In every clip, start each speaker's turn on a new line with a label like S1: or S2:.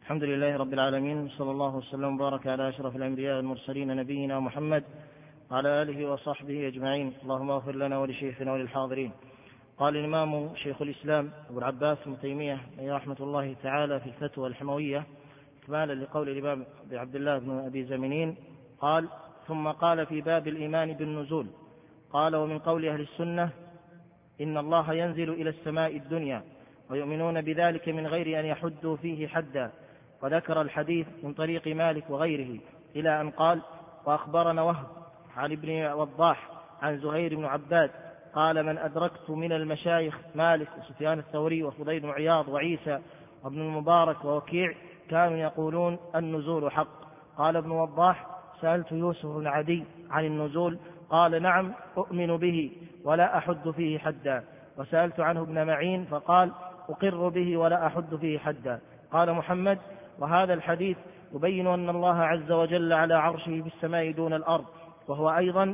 S1: الحمد لله رب العالمين، صلى الله وسلم وبارك على أشرف الأنبياء والمرسلين نبينا محمد وعلى آله وصحبه أجمعين. اللهم اغفر لنا ولشيخنا وللحاضرين. قال الإمام شيخ الإسلام أبو العباس ابن تيمية رحمة الله تعالى في الفتوى الحموية إكمالا لقول الإمام عبد الله بن أبي زمنين قال: ثم قال في باب الإيمان بالنزول، قال: ومن قول أهل السنة إن الله ينزل إلى السماء الدنيا ويؤمنون بذلك من غير أن يحدوا فيه حدا. وذكر الحديث من طريق مالك وغيره إلى أن قال: وأخبرنا وهب عن ابن وضاح عن زهير بن عباد قال: من أدركت من المشايخ مالك وسفيان الثوري وفضيل بن عياض وعيسى وابن المبارك ووكيع كانوا يقولون النزول حق. قال ابن وضاح: سألت يوسف بن عدي عن النزول قال: نعم أؤمن به ولا أحد فيه حدا. وسألت عنه ابن معين فقال: أقر به ولا أحد فيه حدا. قال محمد: وهذا الحديث يبين أن الله عز وجل على عرشه في السماء دون الأرض، وهو أيضا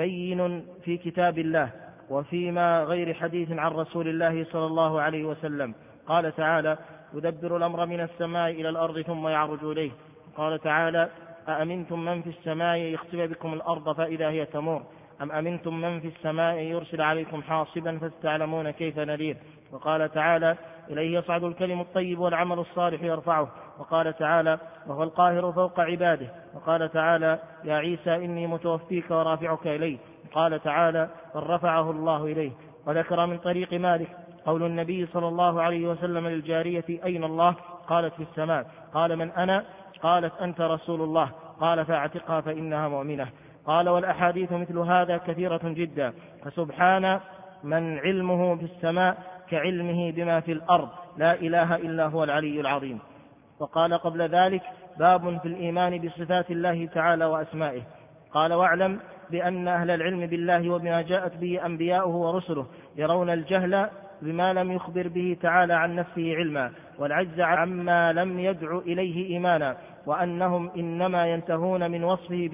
S1: بين في كتاب الله وفيما غير حديث عن رسول الله صلى الله عليه وسلم. قال تعالى: يدبر الأمر من السماء إلى الأرض ثم يعرج إليه. قال تعالى: أأمنتم من في السماء يخسف بكم الأرض فإذا هي تمور أم أمنتم من في السماء يرسل عليكم حاصبا فستعلمون كيف نذير. وقال تعالى: إليه يصعد الكلم الطيب والعمل الصالح يرفعه. وقال تعالى: وهو القاهر فوق عباده. وقال تعالى: يا عيسى إني متوفيك ورافعك إليه. قال تعالى: بل رفعه الله إليه. وذكر من طريق مالك قول النبي صلى الله عليه وسلم للجارية: أين الله؟ قالت: في السماء. قال: من أنا؟ قالت: أنت رسول الله. قال: فاعتقها فإنها مؤمنة. قال: والأحاديث مثل هذا كثيرة جدا، فسبحان من علمه في السماء كعلمه بما في الأرض، لا إله إلا هو العلي العظيم. وقال قبل ذلك: باب في الإيمان بصفات الله تعالى وأسمائه. قال: واعلم بأن أهل العلم بالله وبما جاءت به أنبياؤه ورسله يرون الجهل بما لم يخبر به تعالى عن نفسه علما، والعجز عما لم يدع إليه إيمانا، وأنهم إنما ينتهون من وصفه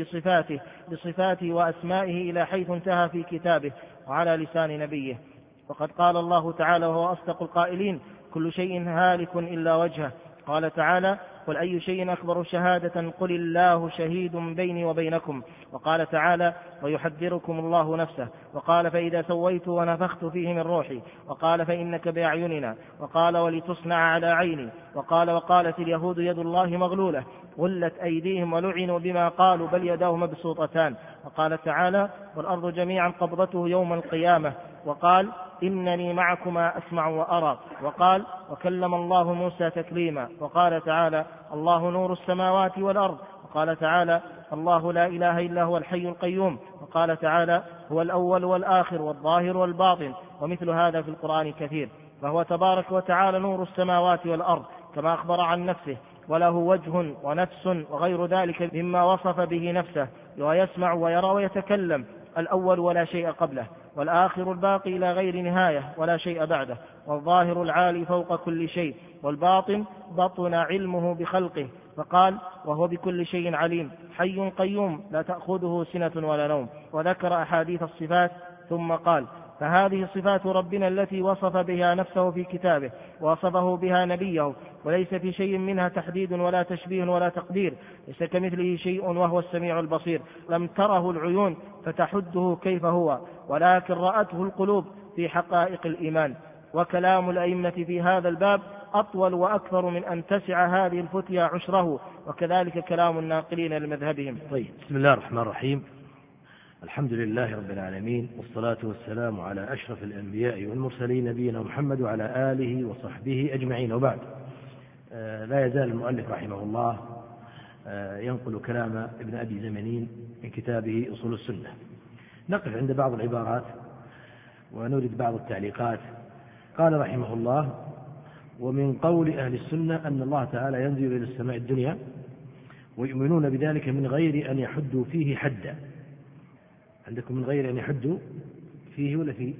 S1: بصفاته وأسمائه إلى حيث انتهى في كتابه وعلى لسان نبيه. وقد قال الله تعالى وهو أصدق القائلين: كل شيء هالك إلا وجهه. قال تعالى: قل أي شيء أكبر شهادة قل الله شهيد بيني وبينكم. وقال تعالى: ويحذركم الله نفسه. وقال: فإذا سويت ونفخت فيه من روحي. وقال: فإنك بأعيننا. وقال: ولتصنع على عيني. وقال: وقالت اليهود يد الله مغلولة غلت أيديهم ولعنوا بما قالوا بل يداه مبسوطتان. وقال تعالى: والأرض جميعا قبضته يوم القيامة. وقال: إنني معكما أسمع وأرى. وقال: وكلم الله موسى تكليما. وقال تعالى: الله نور السماوات والأرض. وقال تعالى: الله لا إله إلا هو الحي القيوم. وقال تعالى: هو الأول والآخر والظاهر والباطن. ومثل هذا في القرآن كثير. فهو تبارك وتعالى نور السماوات والأرض كما أخبر عن نفسه، وله وجه ونفس وغير ذلك مما وصف به نفسه، ويسمع ويرى ويتكلم، الأول ولا شيء قبله، والآخر الباقي إلى غير نهاية ولا شيء بعده، والظاهر العالي فوق كل شيء، والباطن بطن علمه بخلقه. فقال: وهو بكل شيء عليم، حي قيوم لا تأخذه سنة ولا نوم. وذكر أحاديث الصفات ثم قال: فهذه صفات ربنا التي وصف بها نفسه في كتابه ووصفه بها نبيه، وليس في شيء منها تحديد ولا تشبيه ولا تقدير، ليس كمثله شيء وهو السميع البصير، لم تره العيون فتحده كيف هو، ولكن رأته القلوب في حقائق الإيمان. وكلام الأئمة في هذا الباب أطول وأكثر من أن تسع هذه الفتيا عشره، وكذلك كلام الناقلين لمذهبهم.
S2: طيب، بسم الله الرحمن الرحيم. الحمد لله رب العالمين، والصلاة والسلام على أشرف الأنبياء والمرسلين نبينا محمد وعلى آله وصحبه أجمعين. وبعد، لا يزال المؤلف رحمه الله ينقل كلام ابن أبي زمنين من كتابه أصول السنة. نقف عند بعض العبارات ونريد بعض التعليقات. قال رحمه الله: ومن قول أهل السنة أن الله تعالى ينزل إلى السماء الدنيا ويؤمنون بذلك من غير أن يحدوا فيه حدا. عندكم من غير أن يحدوا فيه ولا فيه؟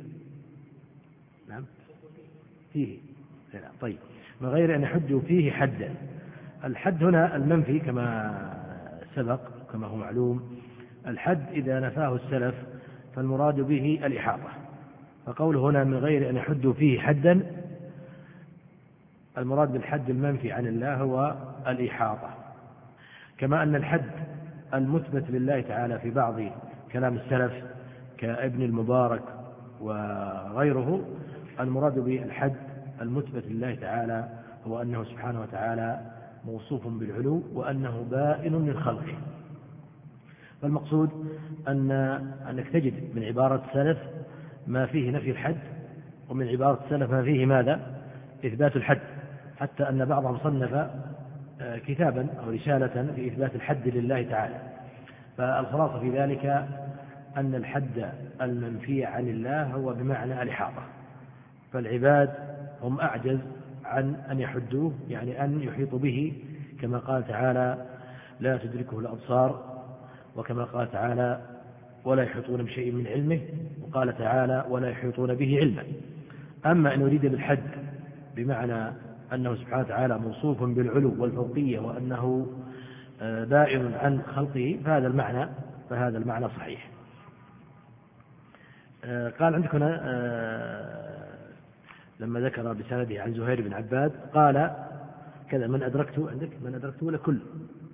S2: نعم فيه. طيب، من غير أن يحدوا فيه حدا. الحد هنا المنفي كما سبق كما هو معلوم. الحد إذا نفاه السلف فالمراد به الإحاطة، فقوله هنا من غير أن يحدوا فيه حدا المراد بالحد المنفي عن الله هو الإحاطة، كما أن الحد المثبت لله تعالى في بعض كلام السلف كابن المبارك وغيره، المراد بالحد المثبت لله تعالى هو أنه سبحانه وتعالى موصوف بالعلو وأنه بائن من خلقه. فالمقصود أنك تجد من عبارة السلف ما فيه نفي الحد، ومن عبارة السلف ما فيه ماذا؟ إثبات الحد، حتى أن بعضهم صنف كتابا أو رسالة في إثبات الحد لله تعالى. فالخلاصة في ذلك أن الحد المنفي عن الله هو بمعنى الإحاطة، فالعباد هم أعجز عن أن يحدوه، يعني أن يحيطوا به، كما قال تعالى لا تدركه الأبصار، وكما قال تعالى ولا يحيطون بشيء من علمه، وقال تعالى ولا يحيطون به علما. أما أن يريد بالحد بمعنى أنه سبحانه وتعالى موصوف بالعلو والفوقية وأنه بائن عن خلقه فهذا المعنى صحيح. قال عندك هنا لما ذكر بسنده عن زهير بن عباد قال كذا من أدركته، عندك من أدركته ولا كل؟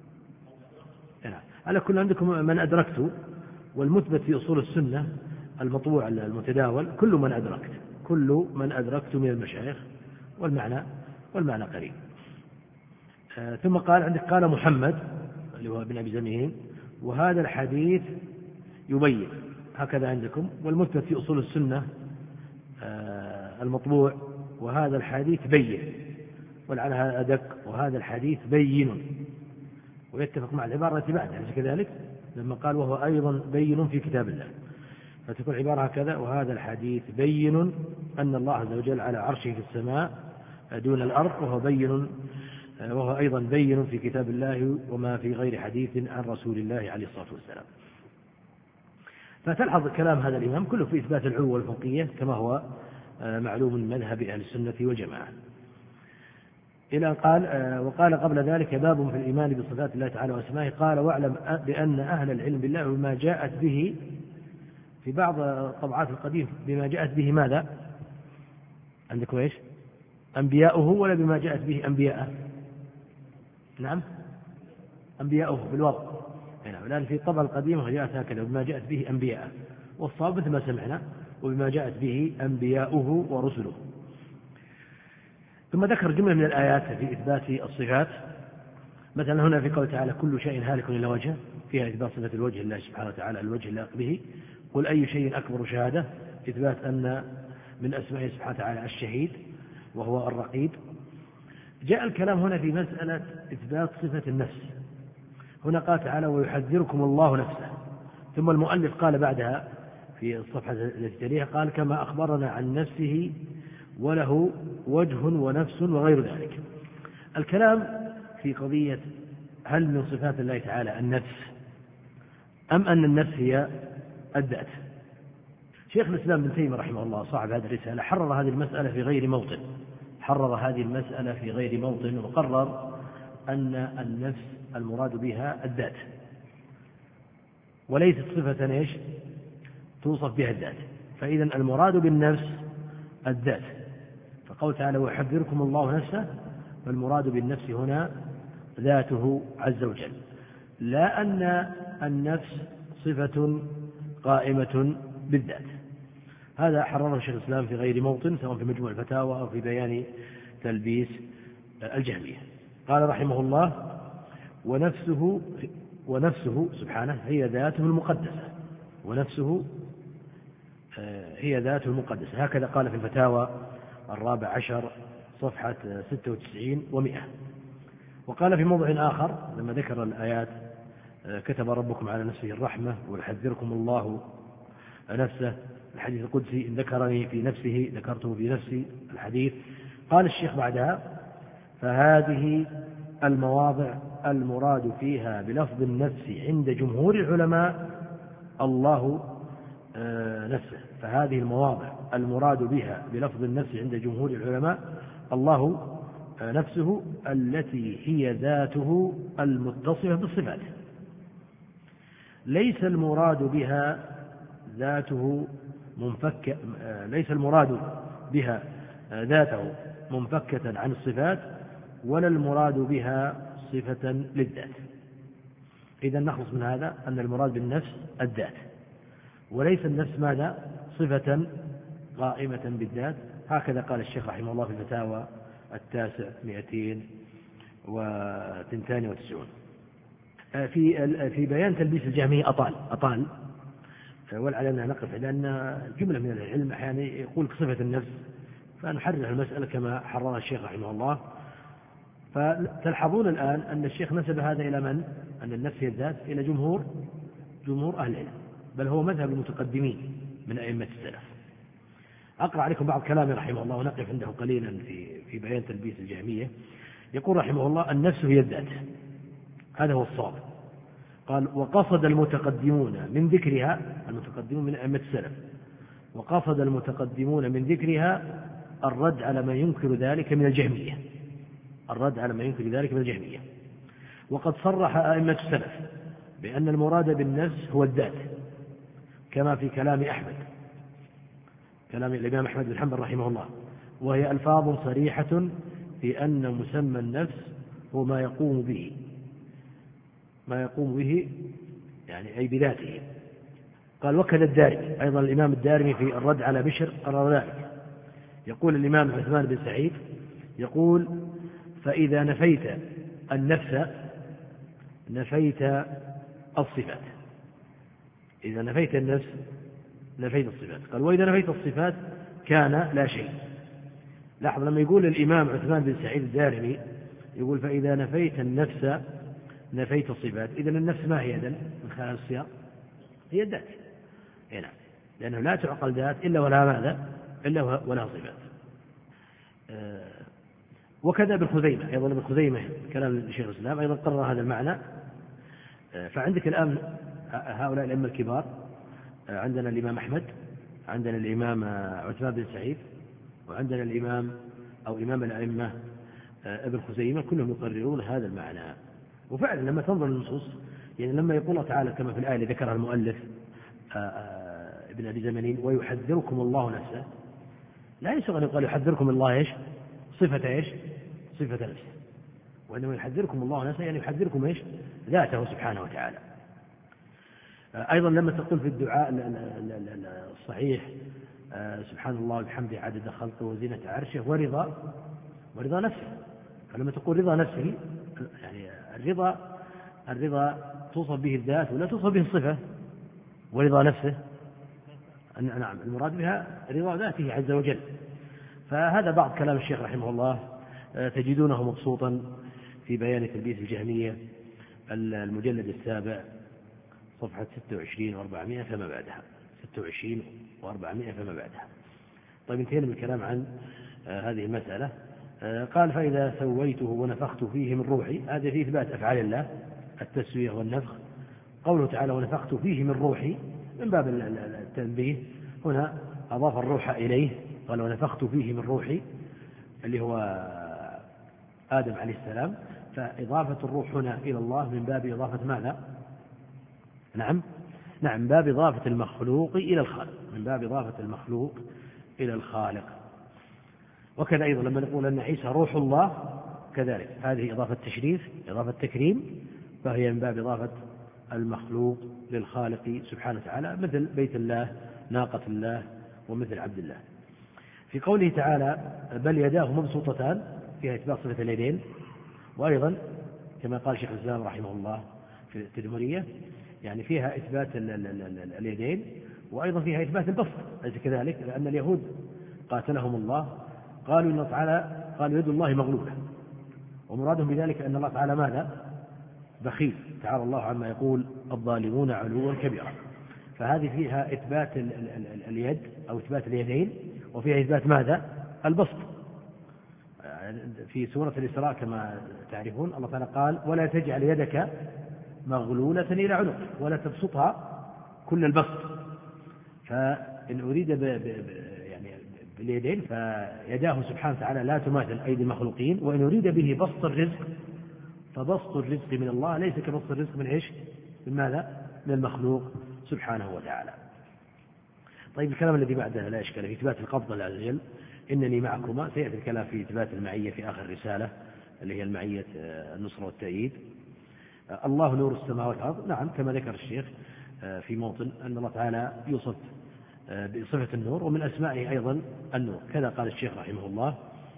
S2: على كل عندكم من أدركته، والمثبت في أصول السنة المطبوع المتداول كل من أدركت من المشايخ، والمعنى قريب. ثم قال عندك قال محمد اللي هو ابن أبي زمين وهذا الحديث يبين، هكذا عندكم، والمثبت في أصول السنة المطبوع وهذا الحديث بين، ولعلها أدق وهذا الحديث بين، ويتفق مع العبارة التي بعدها أليس كذلك؟ لما قال وهو أيضا بين في كتاب الله، فتكون العبارة هكذا وهذا الحديث بين أن الله عز وجل على عرشه في السماء دون الأرض، وهو أيضا بين في كتاب الله وما في غير حديث عن رسول الله عليه الصلاة والسلام. فتلحظ كلام هذا الإمام كله في إثبات العلو والفوقية كما هو معلوم من مذهب أهل السنة والجماعة. إلى أن قال وقال قبل ذلك باب في الإيمان بصفات الله تعالى وأسمائه، قال واعلم بأن أهل العلم بالله بما جاءت به في بعض طبعات القديم بما جاءت به ماذا؟ عندكم إيش؟ أنبياؤه ولا بما جاءت به أنبياءه؟ نعم أنبياؤه بالوضع، لأن في الطبعة القديمة جاءت هكذا بما جاءت به أنبياءه، والصواب مثل ما سمعنا وبما جاءت به أنبياؤه ورسله. ثم ذكر جملة من الآيات في إثبات الصفات، مثلا هنا في قوله تعالى كل شيء هالك إلا وجهه، فيها إثبات صفة الوجه لله سبحانه وتعالى الوجه اللائق به. قل أي شيء أكبر شهادة، إثبات أن من أسمائه سبحانه وتعالى الشهيد وهو الرقيب. جاء الكلام هنا في مسألة إثبات صفة النفس، هنا قال تعالى ويحذركم الله نفسه، ثم المؤلف قال بعدها في الصفحة التي تليها قال كما أخبرنا عن نفسه وله وجه ونفس وغير ذلك. الكلام في قضية هل من صفات الله تعالى النفس أم أن النفس هي الذات. شيخ الإسلام ابن تيمية رحمه الله صاحب هذه الرسالة حرر هذه المسألة في غير موطن، وقرر أن النفس المراد بها الذات وليست صفة إيش توصف بها الذات، فإذا المراد بالنفس الذات. فقول تعالى ويحذركم الله نفسه، فالمراد بالنفس هنا ذاته عز وجل، لا أن النفس صفة قائمة بالذات. هذا حرره شيخ الإسلام في غير موطن، سواء في مجموع الفتاوى أو في بيان تلبيس الجهمية. قال رحمه الله ونفسه سبحانه هي ذاته المقدسة، ونفسه هي ذاته المقدسة، هكذا قال في الفتاوى 14 صفحة 96 و100. وقال في موضع آخر لما ذكر الآيات كتب ربكم على نفسه الرحمة ويحذركم الله نفسه، الحديث القدسي إن ذكرني في نفسه ذكرته في نفسي الحديث. قال الشيخ بعدها فهذه المواضع المراد فيها بلفظ النفس عند جمهور العلماء الله نفسه، فهذه المواضع المراد بها بلفظ النفس عند جمهور العلماء الله نفسه التي هي ذاته المتصفة بالصفات، ليس المراد بها ذاته منفكة، ليس المراد بها ذاته منفكة عن الصفات ولا المراد بها صفة للذات. إذا نخلص من هذا أن المراد بالنفس الذات، وليس النفس ماذا؟ صفة قائمة بالذات. هكذا قال الشيخ رحمه الله في الفتاوى 992. في بيان تلبيس الجهمية أطال ولعلنا نقف، لأن جملة من العلم أحيانا يقول صفة النفس، فنحرر المسألة كما حررها الشيخ رحمه الله. فتلحظون الآن أن الشيخ نسب هذا إلى من؟ أن النفس هي الذات إلى جمهور أهل العلم، بل هو مذهب المتقدمين من أئمة السلف. أقرأ عليكم بعض كلامه رحمه الله ونقف عنده قليلا في بيان تلبيس الجهمية. يقول رحمه الله: النفس هي الذات، هذا هو الصواب. قال: وقصد المتقدمون من ذكرها، المتقدمون من أئمة السلف، وقصد المتقدمون من ذكرها الرد على ما ينكر ذلك من الجهمية، وقد صرح أئمة السلف بأن المراد بالنفس هو الذات، كما في كلام الإمام أحمد بن حنبل رحمه الله، وهي ألفاظ صريحة في أن مسمى النفس هو ما يقوم به يعني أي بذاته. قال: وكذا الدارمي، أيضا الإمام الدارمي في الرد على بشر قرر ذلك. يقول الإمام عثمان بن سعيد يقول: فإذا نفيت النفس نفيت الصفات. إذا نفيت النفس نفيت الصفات. قال: وإذا نفيت الصفات كان لا شيء. لاحظ لما يقول الإمام عثمان بن سعيد الدارمي يقول: فإذا نفيت النفس نفيت الصفات. إذن النفس ما هي إذن من خلال السياق؟ هي الذات هنا، لأنه لا تعقل ذات إلا ولها ماذا؟ إلا ولها صفات. وكذا ابن خزيمة، أيضا ابن خزيمة كلام شيخ الإسلام أيضا قرر هذا المعنى. فعندك الآن هؤلاء الأئمة الكبار، عندنا الإمام أحمد، عندنا الإمام عثمان بن سعيد، وعندنا الإمام أو إمام الأئمة ابن خزيمة، كلهم يقررون هذا المعنى. وفعلا لما تنظر للنصوص، يعني لما يقول الله تعالى كما في الآية اللي ذكرها المؤلف ابن أبي زمنين: ويحذركم الله نفسه، لا يسوغ أن يقال يحذركم الله إيش؟ صفة نفسه، وإنما يحذركم الله نفسه يعني يحذركم إيش؟ ذاته سبحانه وتعالى. أيضا لما تقول في الدعاء الصحيح: سبحان الله وبحمده عدد خلقه وزينة عرشه ورضا نفسه. فلما تقول رضا نفسه يعني الرضا توصف به الذات ولا توصف به الصفة. ورضا نفسه نعم المراد بها رضا ذاته عز وجل. فهذا بعض كلام الشيخ رحمه الله، تجدونه مبسوطا في بيان تلبيس الجهمية المجلد 7 صفحة 26 و400 فما بعدها. 26 و400 فما بعدها. طيب انتهينا من الكلام عن هذه المسألة. قال: فإذا سويته ونفخت فيه من روحي، هذا في إثبات أفعال الله التسوية والنفخ. قوله تعالى: ونفخت فيه من روحي، من باب التنبيه، هنا أضاف الروح إليه، قال: ونفخت فيه من روحي، اللي هو آدم عليه السلام. فإضافة الروح هنا إلى الله من باب إضافة ماذا؟ نعم باب إضافة المخلوق إلى الخالق، من باب إضافة المخلوق إلى الخالق. وكذا أيضا لما نقول أن عيسى روح الله، كذلك هذه إضافة تشريف، إضافة تكريم، فهي من باب إضافة المخلوق للخالق سبحانه وتعالى، مثل بيت الله، ناقة الله، ومثل عبد الله. في قوله تعالى: بل يداه مبسوطتان، فيها إثبات صفة اليدين، وأيضا كما قال شيخ الإسلام رحمه الله في التدمرية، يعني فيها إثبات اليدين، وأيضا فيها إثبات البسط، أليس كذلك؟ لأن اليهود قاتلهم الله قالوا إن تعالى قالوا يد الله مغلولة، ومرادهم بذلك أن الله تعالى ماذا؟ بخيل، تعالى الله عما يقول الظالمون علوا كبيرا. فهذه فيها إثبات اليد أو إثبات اليدين، وفيها إثبات ماذا؟ البسط. في سورة الإسراء كما تعرفون الله تعالى قال: ولا تجعل يدك مغلولة إلى عنق ولا تبسطها كل البسط. فإن أريد يعني باليدين فيداه سبحانه وتعالى لا تماثل أيدي المخلوقين، وإن أريد به بسط الرزق فبسط الرزق من الله ليس كبسط الرزق من إيش؟ من ماذا؟ من المخلوق سبحانه وتعالى. طيب الكلام الذي بعده لا إشكال في إثبات القبضة عز وجل. إنني معكما، سيأتي الكلام في إثبات المعية في آخر الرسالة اللي هي المعية النصر والتأييد. الله نور السماوات والأرض، نعم كما ذكر الشيخ في موطن أن الله تعالى يوصف بصفة النور، ومن أسمائه أيضا النور، كذا قال الشيخ رحمه الله.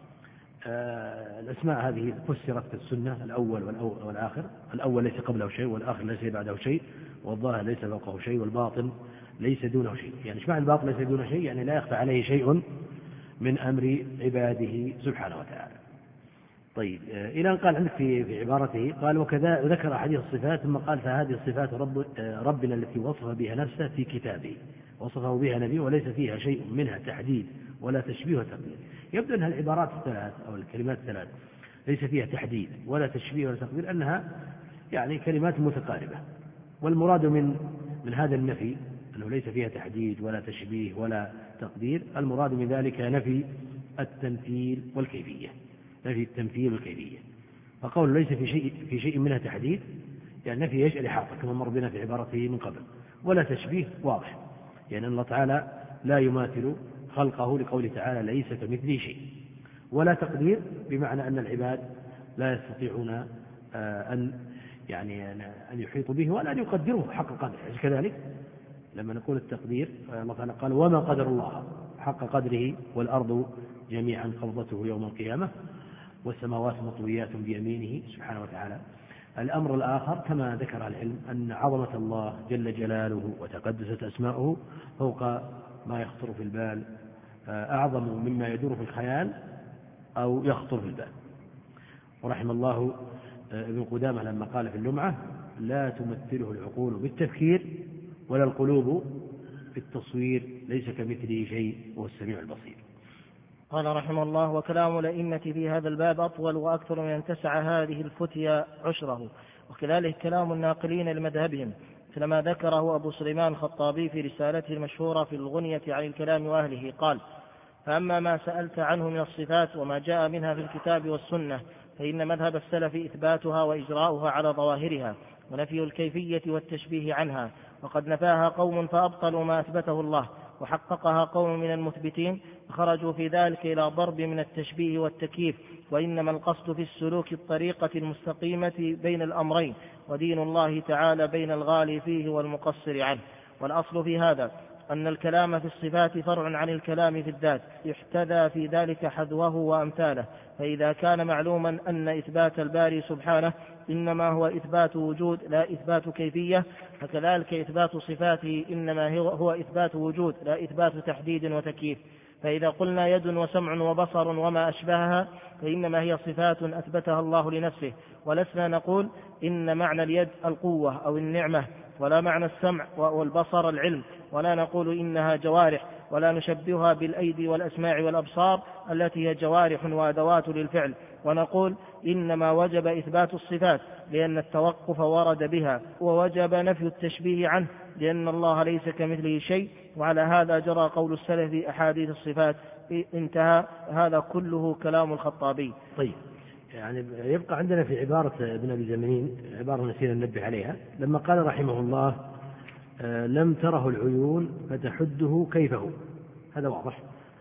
S2: الأسماء هذه فسرت في السنة، الأول والآخر، الأول ليس قبله شيء، والآخر ليس بعده شيء، والظاهر ليس فوقه شيء، والباطن ليس دونه شيء. يعني ايش معنى الباطن ليس دونه شيء؟ يعني لا يخفى عليه شيء من أمر عباده سبحانه وتعالى. طيب، إلى أن قال عندك في عبارته، قال وكذا ذكر أحاديث الصفات، ثم قال فهذه الصفات ربنا التي وصف بها نفسه في كتابه، وصفه بها نبيه، وليس فيها شيء منها تحديد ولا تشبيه وتقدير. يبدو أن العبارات الثلاث أو الكلمات الثلاث ليس فيها تحديد ولا تشبيه ولا تقدير، أنها يعني كلمات متقاربة. والمراد من هذا النفي أنه ليس فيها تحديد ولا تشبيه ولا تقدير، المراد من ذلك نفي التمثيل والكيفية، نفي التمثيل والكيفية. فقول ليس في شيء منها تحديد، يعني نفي ايش؟ الإحاطة، كما مر بنا في عبارته من قبل. ولا تشبيه واضح، يعني الله تعالى لا يماثل خلقه لقوله تعالى ليس كمثله شيء. ولا تقدير، بمعنى أن العباد لا يستطيعون أن يحيطوا به ولا أن يقدروه حق قدره. كذلك لما نقول التقدير، الله تعالى قال وما قدر الله حق قدره والأرض جميعا قبضته يوم القيامة والسماوات مطويات بيمينه سبحانه وتعالى. الأمر الآخر كما ذكر العلم أن عظمة الله جل جلاله وتقدست أسماؤه فوق ما يخطر في البال، أعظم مما يدور في الخيال أو يخطر في البال. ورحم الله ابن قدامة لما قال في اللمعة لا تمثله العقول بالتفكير ولا القلوب بالتصوير، ليس كمثله شيء وهو السميع البصير.
S1: قال رحمه الله وكلام الأئمة في هذا الباب أطول وأكثر من أن تسع هذه الفتيا عشره، وكذلك كلام الناقلين لمذهبهم، مثل ما ذكره أبو سليمان الخطابي في رسالته المشهورة في الغنية عن الكلام وأهله. قال فأما ما سألت عنه من الصفات وما جاء منها في الكتاب والسنة فإن مذهب السلف إثباتها وإجراؤها على ظواهرها، ونفي الكيفية والتشبيه عنها، وقد نفاها قوم فأبطلوا ما أثبته الله، وحققها قوم من المثبتين فخرجوا في ذلك إلى ضرب من التشبيه والتكييف. وإنما القصد في السلوك الطريقة المستقيمة بين الأمرين، ودين الله تعالى بين الغالي فيه والمقصر عنه. والأصل في هذا أن الكلام في الصفات فرع عن الكلام في الذات، يحتذى في ذلك حذوه وأمثاله. فإذا كان معلوما أن إثبات الباري سبحانه إنما هو إثبات وجود لا إثبات كيفية، فكذلك إثبات صفاته إنما هو إثبات وجود لا إثبات تحديد وتكييف. فإذا قلنا يد وسمع وبصر وما أشبهها فإنما هي صفات أثبتها الله لنفسه، ولسنا نقول إن معنى اليد القوة أو النعمة، ولا معنى السمع والبصر العلم، ولا نقول إنها جوارح، ولا نشبهها بالأيدي والأسماع والأبصار التي هي جوارح وأدوات للفعل، ونقول إنما وجب إثبات الصفات لأن التوقف ورد بها، ووجب نفي التشبيه عنه لأن الله ليس كمثله شيء. وعلى هذا جرى قول السلف في أحاديث الصفات. انتهى. هذا كله كلام الخطابي.
S2: طيب، يعني يبقى عندنا في عبارة ابن أبي زمنين عبارة نسينا ننبه عليها، لما قال رحمه الله لم تره العيون فتحده كيفه، هذا واضح،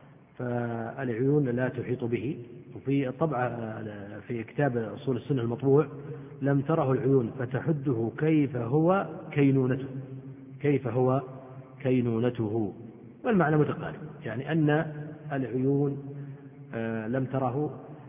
S2: فالعيون لا تحيط به. وفي الطبعة في كتاب أصول السنة المطبوع لم تره العيون فتحده كيف هو كينونته، كيف هو كينونته، والمعنى متقارب، يعني أن العيون لم تره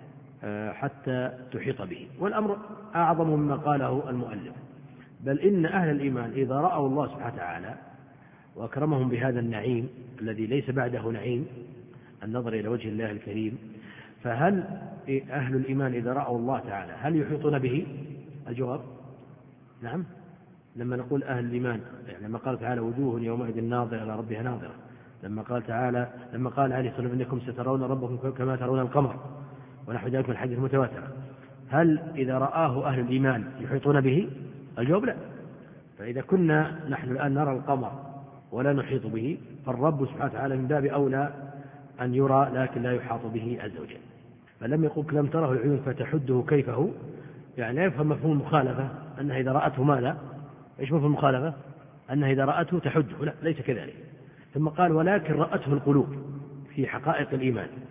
S2: حتى تحيط به. والأمر أعظم مما قاله المؤلف، بل إن أهل الإيمان إذا رأوا الله سبحانه وتعالى وأكرمهم بهذا النعيم الذي ليس بعده نعيم، النظر إلى وجه الله الكريم، فهل أهل الإيمان إذا رأوا الله تعالى هل يحيطون به؟ الجواب نعم. لما نقول أهل الإيمان، يعني لما قال تعالى وجوه يومئذ ناظرة إلى ربها ناظرة، لما قال عليه الصلاة والسلام إنكم سترون ربكم كما ترون القمر، ونحو ذلك من الحديث المتواتر، هل إذا رآه أهل الإيمان يحيطون به؟ الجواب لا. فإذا كنا نحن الآن نرى القمر ولا نحيط به، فالرب سبحانه وتعالى من باب أولى أن يرى لكن لا يحاط به عز وجل. فلم يقل لم تره العيون فتحده كيفه، يعني لا يفهم مفهوم المخالفة أنها إذا رأته ماذا؟ إيش مفهوم المخالفة؟ أنها إذا رأته تحده، لا، ليس كذلك. ثم قال ولكن رأته القلوب في حقائق الإيمان،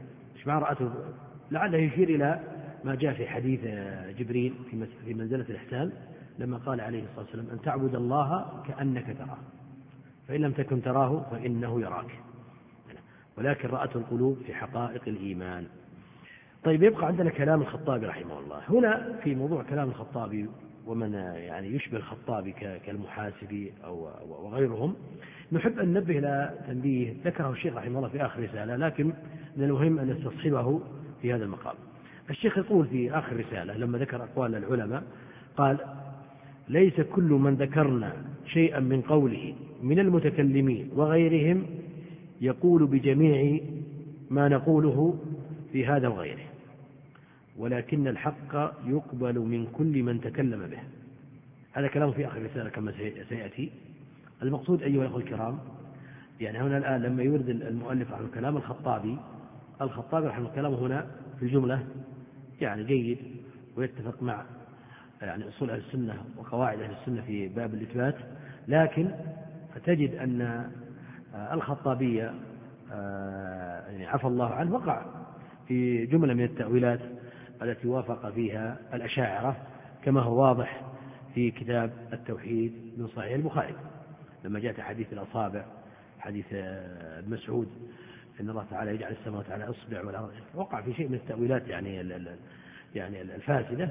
S2: ما رأته لعله يشير إلى ما جاء في حديث جبريل في منزلة الإحسان لما قال عليه الصلاة والسلام أن تعبد الله كأنك تراه فإن لم تكن تراه فإنه يراك، ولكن رأته القلوب في حقائق الإيمان. طيب يبقى عندنا كلام الخطابي رحمه الله. هنا في موضوع كلام الخطابي ومن يعني يشبه الخطابي كالمحاسبي أو وغيرهم، نحب أن ننبه إلى تنبيه ذكره الشيخ رحمه الله في آخر رسالة، لكن من المهم أن نستصحبه في هذا المقام. الشيخ يقول في آخر رسالة لما ذكر أقوال العلماء قال: ليس كل من ذكرنا شيئا من قوله من المتكلمين وغيرهم يقول بجميع ما نقوله في هذا وغيره، ولكن الحق يقبل من كل من تكلم به. هذا كلام في آخر الرسالة كما سيأتي. المقصود أيها الأخوة الكرام، يعني هنا الآن لما يورد المؤلف عن كلام الخطابي رحمه كلامه هنا في الجملة يعني جيد ويتفق مع يعني أصول أهل السنة وقواعد أهل السنة في باب الإثبات، لكن فتجد أن الخطابية يعني عفى الله عنه وقع في جملة من التأويلات التي وافق فيها الأشاعرة كما هو واضح في كتاب التوحيد من صحيح البخاري لما جاءت حديث الأصابع، حديث ابن مسعود إن الله تعالى يجعل السماوات على إصبع والأرض، وقع في شيء من التأويلات يعني الفاسدة.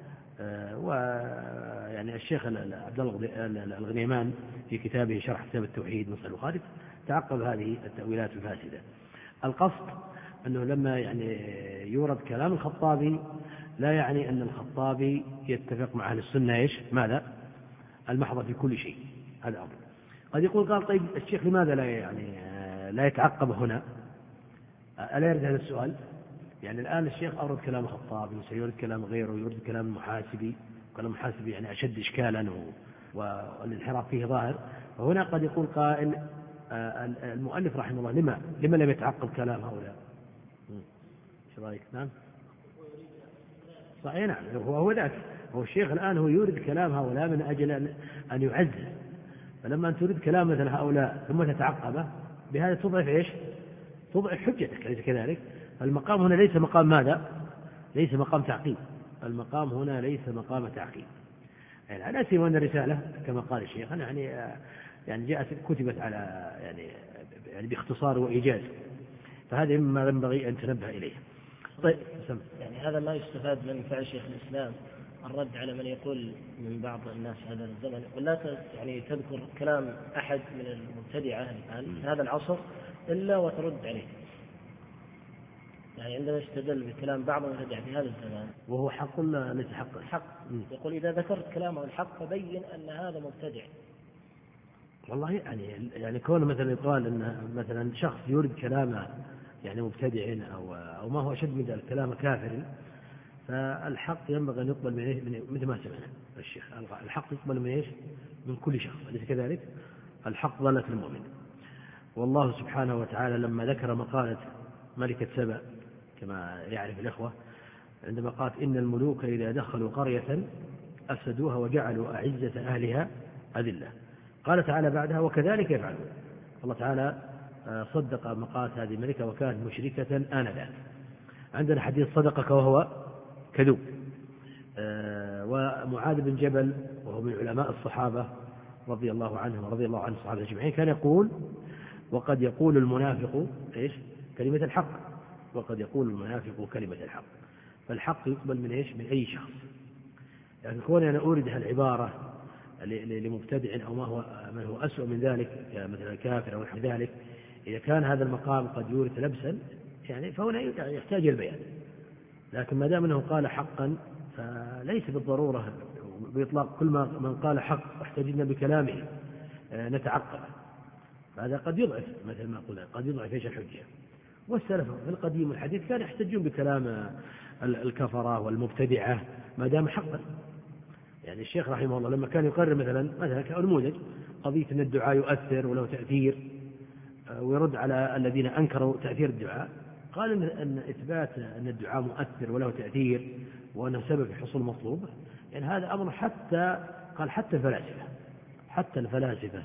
S2: ويعني الشيخ عبد الله الغنيمان في كتابه شرح كتاب التوحيد من صحيح البخاري تعقب هذه التأويلات الفاسدة. القصد أنه لما يعني يورد كلام الخطابي لا يعني أن الخطابي يتفق مع أهل السنة إيش ماذا المحضة في كل شيء. هذا أمر قد يقول قال طيب الشيخ لماذا لا يتعقب هنا؟ ألا يرد هذا السؤال؟ يعني الآن الشيخ أورد كلام الخطابي وسيورد كلام غيره ويورد كلام المحاسبي، كلام المحاسبي يعني أشد إشكالا والانحراف فيه ظاهر. وهنا قد يقول قائل المؤلف رحمه الله لما لم يتعقب كلام هؤلاء؟ ايش رايك؟ نعم صحيح، نعم هو ذاك، هو الشيخ الآن هو يورد كلام هؤلاء من أجل أن يعزز، فلما أن تريد كلام مثل هؤلاء ثم تتعقبه بهذا تضعف إيش؟ تضعف حجتك، أليس كذلك؟ المقام هنا ليس مقام ماذا؟ ليس مقام تعقيب، المقام هنا ليس مقام تعقيب. يعني لا سيما أن الرسالة كما قال الشيخ يعني جاءت كتبت على يعني باختصار وإيجاز، فهذا مما ينبغي أن تنبه إليه. طيب
S1: يعني هذا ما يستفاد من فعل شيخ الإسلام الرد على من يقول من بعض الناس هذا الزمن، ولا يعني تذكر كلام أحد من المبتدعة الآن في هذا العصر إلا وترد عليه. يعني عندما يستدل بكلام بعض المبتدعة في هذا الزمان
S2: وهو حق ولا ليس حقا؟
S1: حق. يقول إذا ذكرت كلامه الحق فبين أن هذا مبتدع.
S2: والله يعني كون مثلا يقال أن مثلا شخص يورد كلامه يعني مبتدع أو ما هو أشد من ذلك كلام كافر، فالحق ينبغي أن يقبل من مثل ما سمعنا الشيخ، الحق يقبل من إيش؟ من كل شخص، أليس كذلك؟ الحق ضلة المؤمن. والله سبحانه وتعالى لما ذكر مقالة ملكة سبأ كما يعرف الإخوة عندما قالت إن الملوك إذا دخلوا قرية أفسدوها وجعلوا أعزة أهلها أذلة، قال تعالى بعدها وكذلك يفعلون. الله تعالى صدق مقالة هذه الملكة وكانت مشركة آنذاك. عندنا حديث صدقك وهو كذوب. ومعاذ بن جبل وهو من علماء الصحابة رضي الله عنهم ورضي الله عن الصحابة أجمعين كان يقول وقد يقول المنافق إيش؟ كلمة الحق، وقد يقول المنافق كلمة الحق. فالحق يقبل من إيش؟ من أي شخص. يعني كوني أنا أورد هالعبارة لمبتدع أو من هو أسوأ من ذلك مثل الكافر أو نحو ذلك، إذا كان هذا المقام قد يورث لبسا يعني فهنا يحتاج البيان، لكن ما دام أنه قال حقا فليس بالضرورة بإطلاق كل من قال حق واحتجنا بكلامه نتعقب، هذا قد يضعف مثل ما قلنا قد يضعف إيش الحجة. والسلف في القديم الحديث كانوا يحتجون بكلام الكفرة والمبتدعة ما دام حقا. يعني الشيخ رحمه الله لما كان يقرر مثلا كنموذج قضية أن الدعاء يؤثر وله تأثير ويرد على الذين أنكروا تأثير الدعاء، قال أن إثبات أن الدعاء مؤثر وله تأثير وأنه سبب في حصول المطلوب، يعني هذا أمر حتى الفلاسفة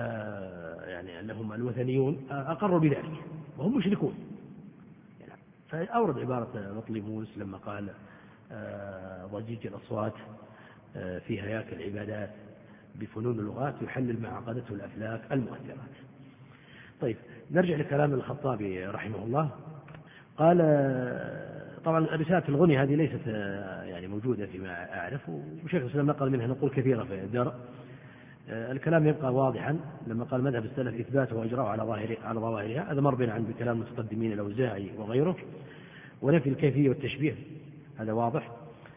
S2: يعني أنهم الوثنيون أقروا بذلك وهم مشركون. يعني فأورد عبارة بطليموس لما قال ضجيج الأصوات في هياكل العبادات بفنون اللغات يحلل ما عقدته الأفلاك المؤثرات. طيب نرجع لكلام الخطابي رحمه الله. قال طبعا رسالة الغني هذه ليست يعني موجودة فيما أعرف، وشيخ الإسلام نقل منها نقول كثيرة في الدرء. الكلام يبقى واضحا لما قال مذهب السلف إثباته وإجراءه على ظواهرها، هذا مر بنا عند كلام المتقدمين الأوزاعي وغيره. ونفي الكيفية والتشبيه هذا واضح.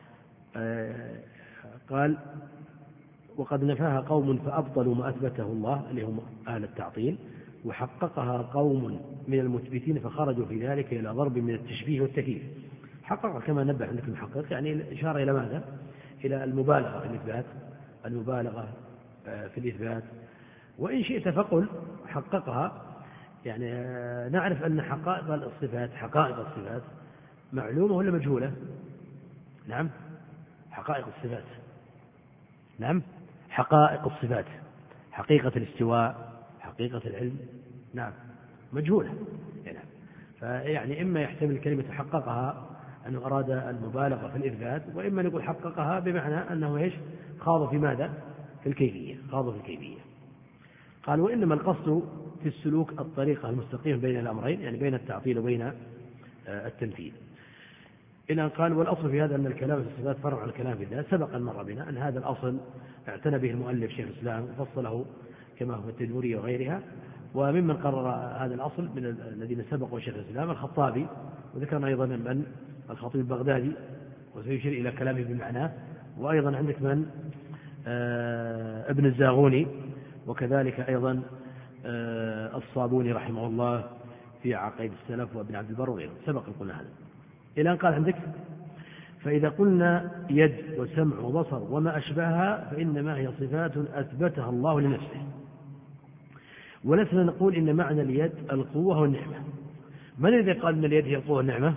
S2: قال وقد نفاها قوم فأبطلوا ما أثبته الله اللي هم أهل التعطيل، وحققها قوم من المثبتين فخرجوا في ذلك إلى ضرب من التشبيه والتكييف. حقق كما نبه عندك المحقق يعني إشارة إلى ماذا؟ إلى المبالغة في الإثبات، المبالغة في الإثبات. وإن شئت فقل حققها، يعني نعرف أن حقائق الصفات معلومة ولا مجهولة؟ نعم حقائق الصفات، نعم حقائق الصفات، حقيقة الاستواء، حقيقة العلم، نعم مجهولة. فيعني إما يحتمل كلمة حققها أنه أراد المبالغة في الإثبات، وإما نقول حققها بمعنى أنه إيش؟ خاض في ماذا؟ في الكيفية، خاض في الكيفية. قال وإنما القصد في السلوك الطريقة المستقيمة بين الأمرين، يعني بين التعطيل وبين التمثيل. إلى أن قال والأصل في هذا أن الكلام في الصفات فرع عن الكلام في الذات. سبق أن مر بنا أن هذا الأصل اعتنى به المؤلف شيخ الإسلام وفصله كما هو التدمرية وغيرها. وممن قرر هذا الأصل من الذين سبقوا شيخ الإسلام الخطابي، وذكرنا أيضا من الخطيب البغدادي وسيشير إلى كلامه بمعناه، وأيضا عندك من ابن الزاغوني، وكذلك أيضا الصابوني رحمه الله في عقائد السلف، وابن عبد البر وغيره. سبق قلنا هذا. إلى أن قال عندك فإذا قلنا يد وسمع وبصر وما أشبهها فإنما هي صفات أثبتها الله لنفسه، ولسنا نقول إن معنى اليد القوة والنعمة. من الذي قال أن اليد هي القوة والنعمة؟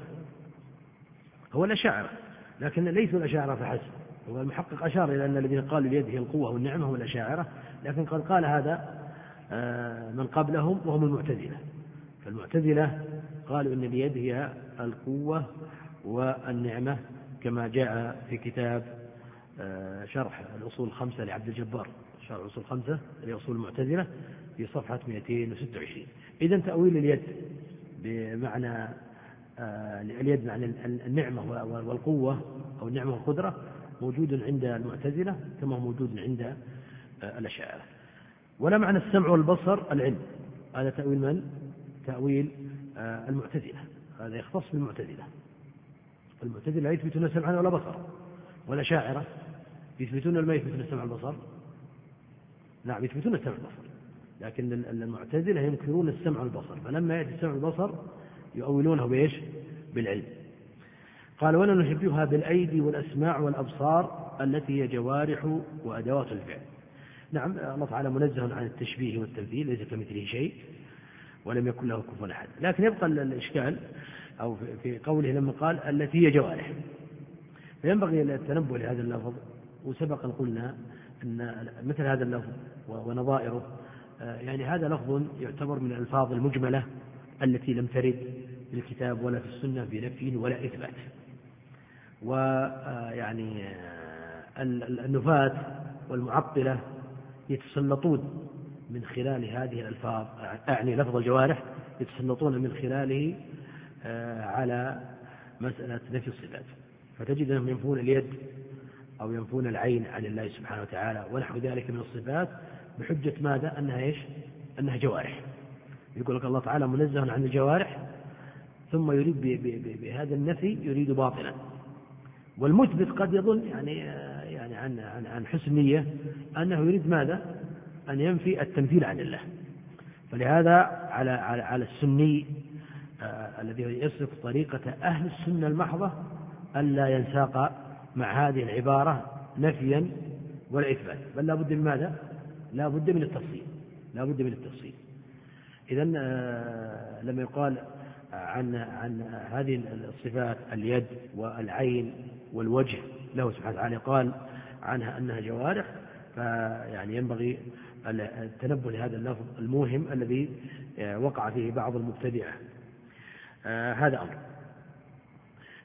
S2: هو الأشاعرة، لكن ليسوا الأشاعرة فحسب. هو المحقق أشار إلى أن الذين قالوا اليد هي القوة والنعمة هم الأشاعرة، لكن قال هذا من قبلهم وهم المعتزلة. فالمعتزلة قالوا إن اليد هي القوة والنعمة كما جاء في كتاب شرح الأصول الخمسة لعبد الجبار، شرح الأصول الخمسة لأصول المعتزلة في صفحة 226. إذن تأويل اليد بمعنى اليد معنى النعمة والقوة أو النعمة والقدرة موجود عند المعتزلة كما هو موجود عند الأشاعرة. ولا معنى السمع والبصر العلم، هذا تأويل من؟ تأويل المعتزلة، هذا يختص بالمعتزلة. المعتزلة لا يثبتون سمعا ولا بصرا، والأشاعرة يثبتون ولا ما يثبتون السمع والبصر؟ نعم يثبتون السمع والبصر، لكن المعتزلة ينكرون السمع والبصر، فلما يأتي السمع والبصر يؤولونه بإيش؟ بالعلم. قال ولا نشبهها بالأيدي والأسماع والأبصار التي هي جوارح وأدوات الفعل. نعم الله تعالى منزه عن التشبيه والتمثيل، ليس كمثله شيء ولم يكن له كفوا أحد. لكن يبقى الإشكال أو في قوله لما قال التي هي جوارح، فينبغي التنبه لهذا اللفظ. وسبق أن قلنا أن مثل هذا اللفظ ونظائره يعني هذا لفظ يعتبر من الألفاظ المجملة التي لم ترد في الكتاب ولا في السنة بنفي ولا إثبات. ويعني النفاة والمعطلة يتسلطون من خلال هذه الألفاظ، أعني لفظ الجوارح، يتسلطون من خلاله على مسألة نفي الصفات، فتجد أنهم ينفون اليد أو ينفون العين عن الله سبحانه وتعالى ونحو ذلك من الصفات بحجة ماذا؟ أنها إيش؟ أنها جوارح. يقول لك الله تعالى منزه عن الجوارح، ثم يريد بهذا النفي يريد باطلا. والمثبت قد يظن يعني عن حسن نية أنه يريد ماذا؟ أن ينفي التمثيل عن الله. فلهذا على السني الذي يسلك طريقة أهل السنة المحضة ألا ينساق مع هذه العبارة نفيا ولا إثبات، بل لا بد من ماذا؟ لا بد من التفصيل، لا بد من التفصيل. إذن لما يقال عن هذه الصفات اليد والعين والوجه له سبحانه وتعالى قال عنها أنها جوارح، فيعني ينبغي التنبه لهذا اللفظ الموهم الذي وقع فيه بعض المبتدعة. هذا أمر.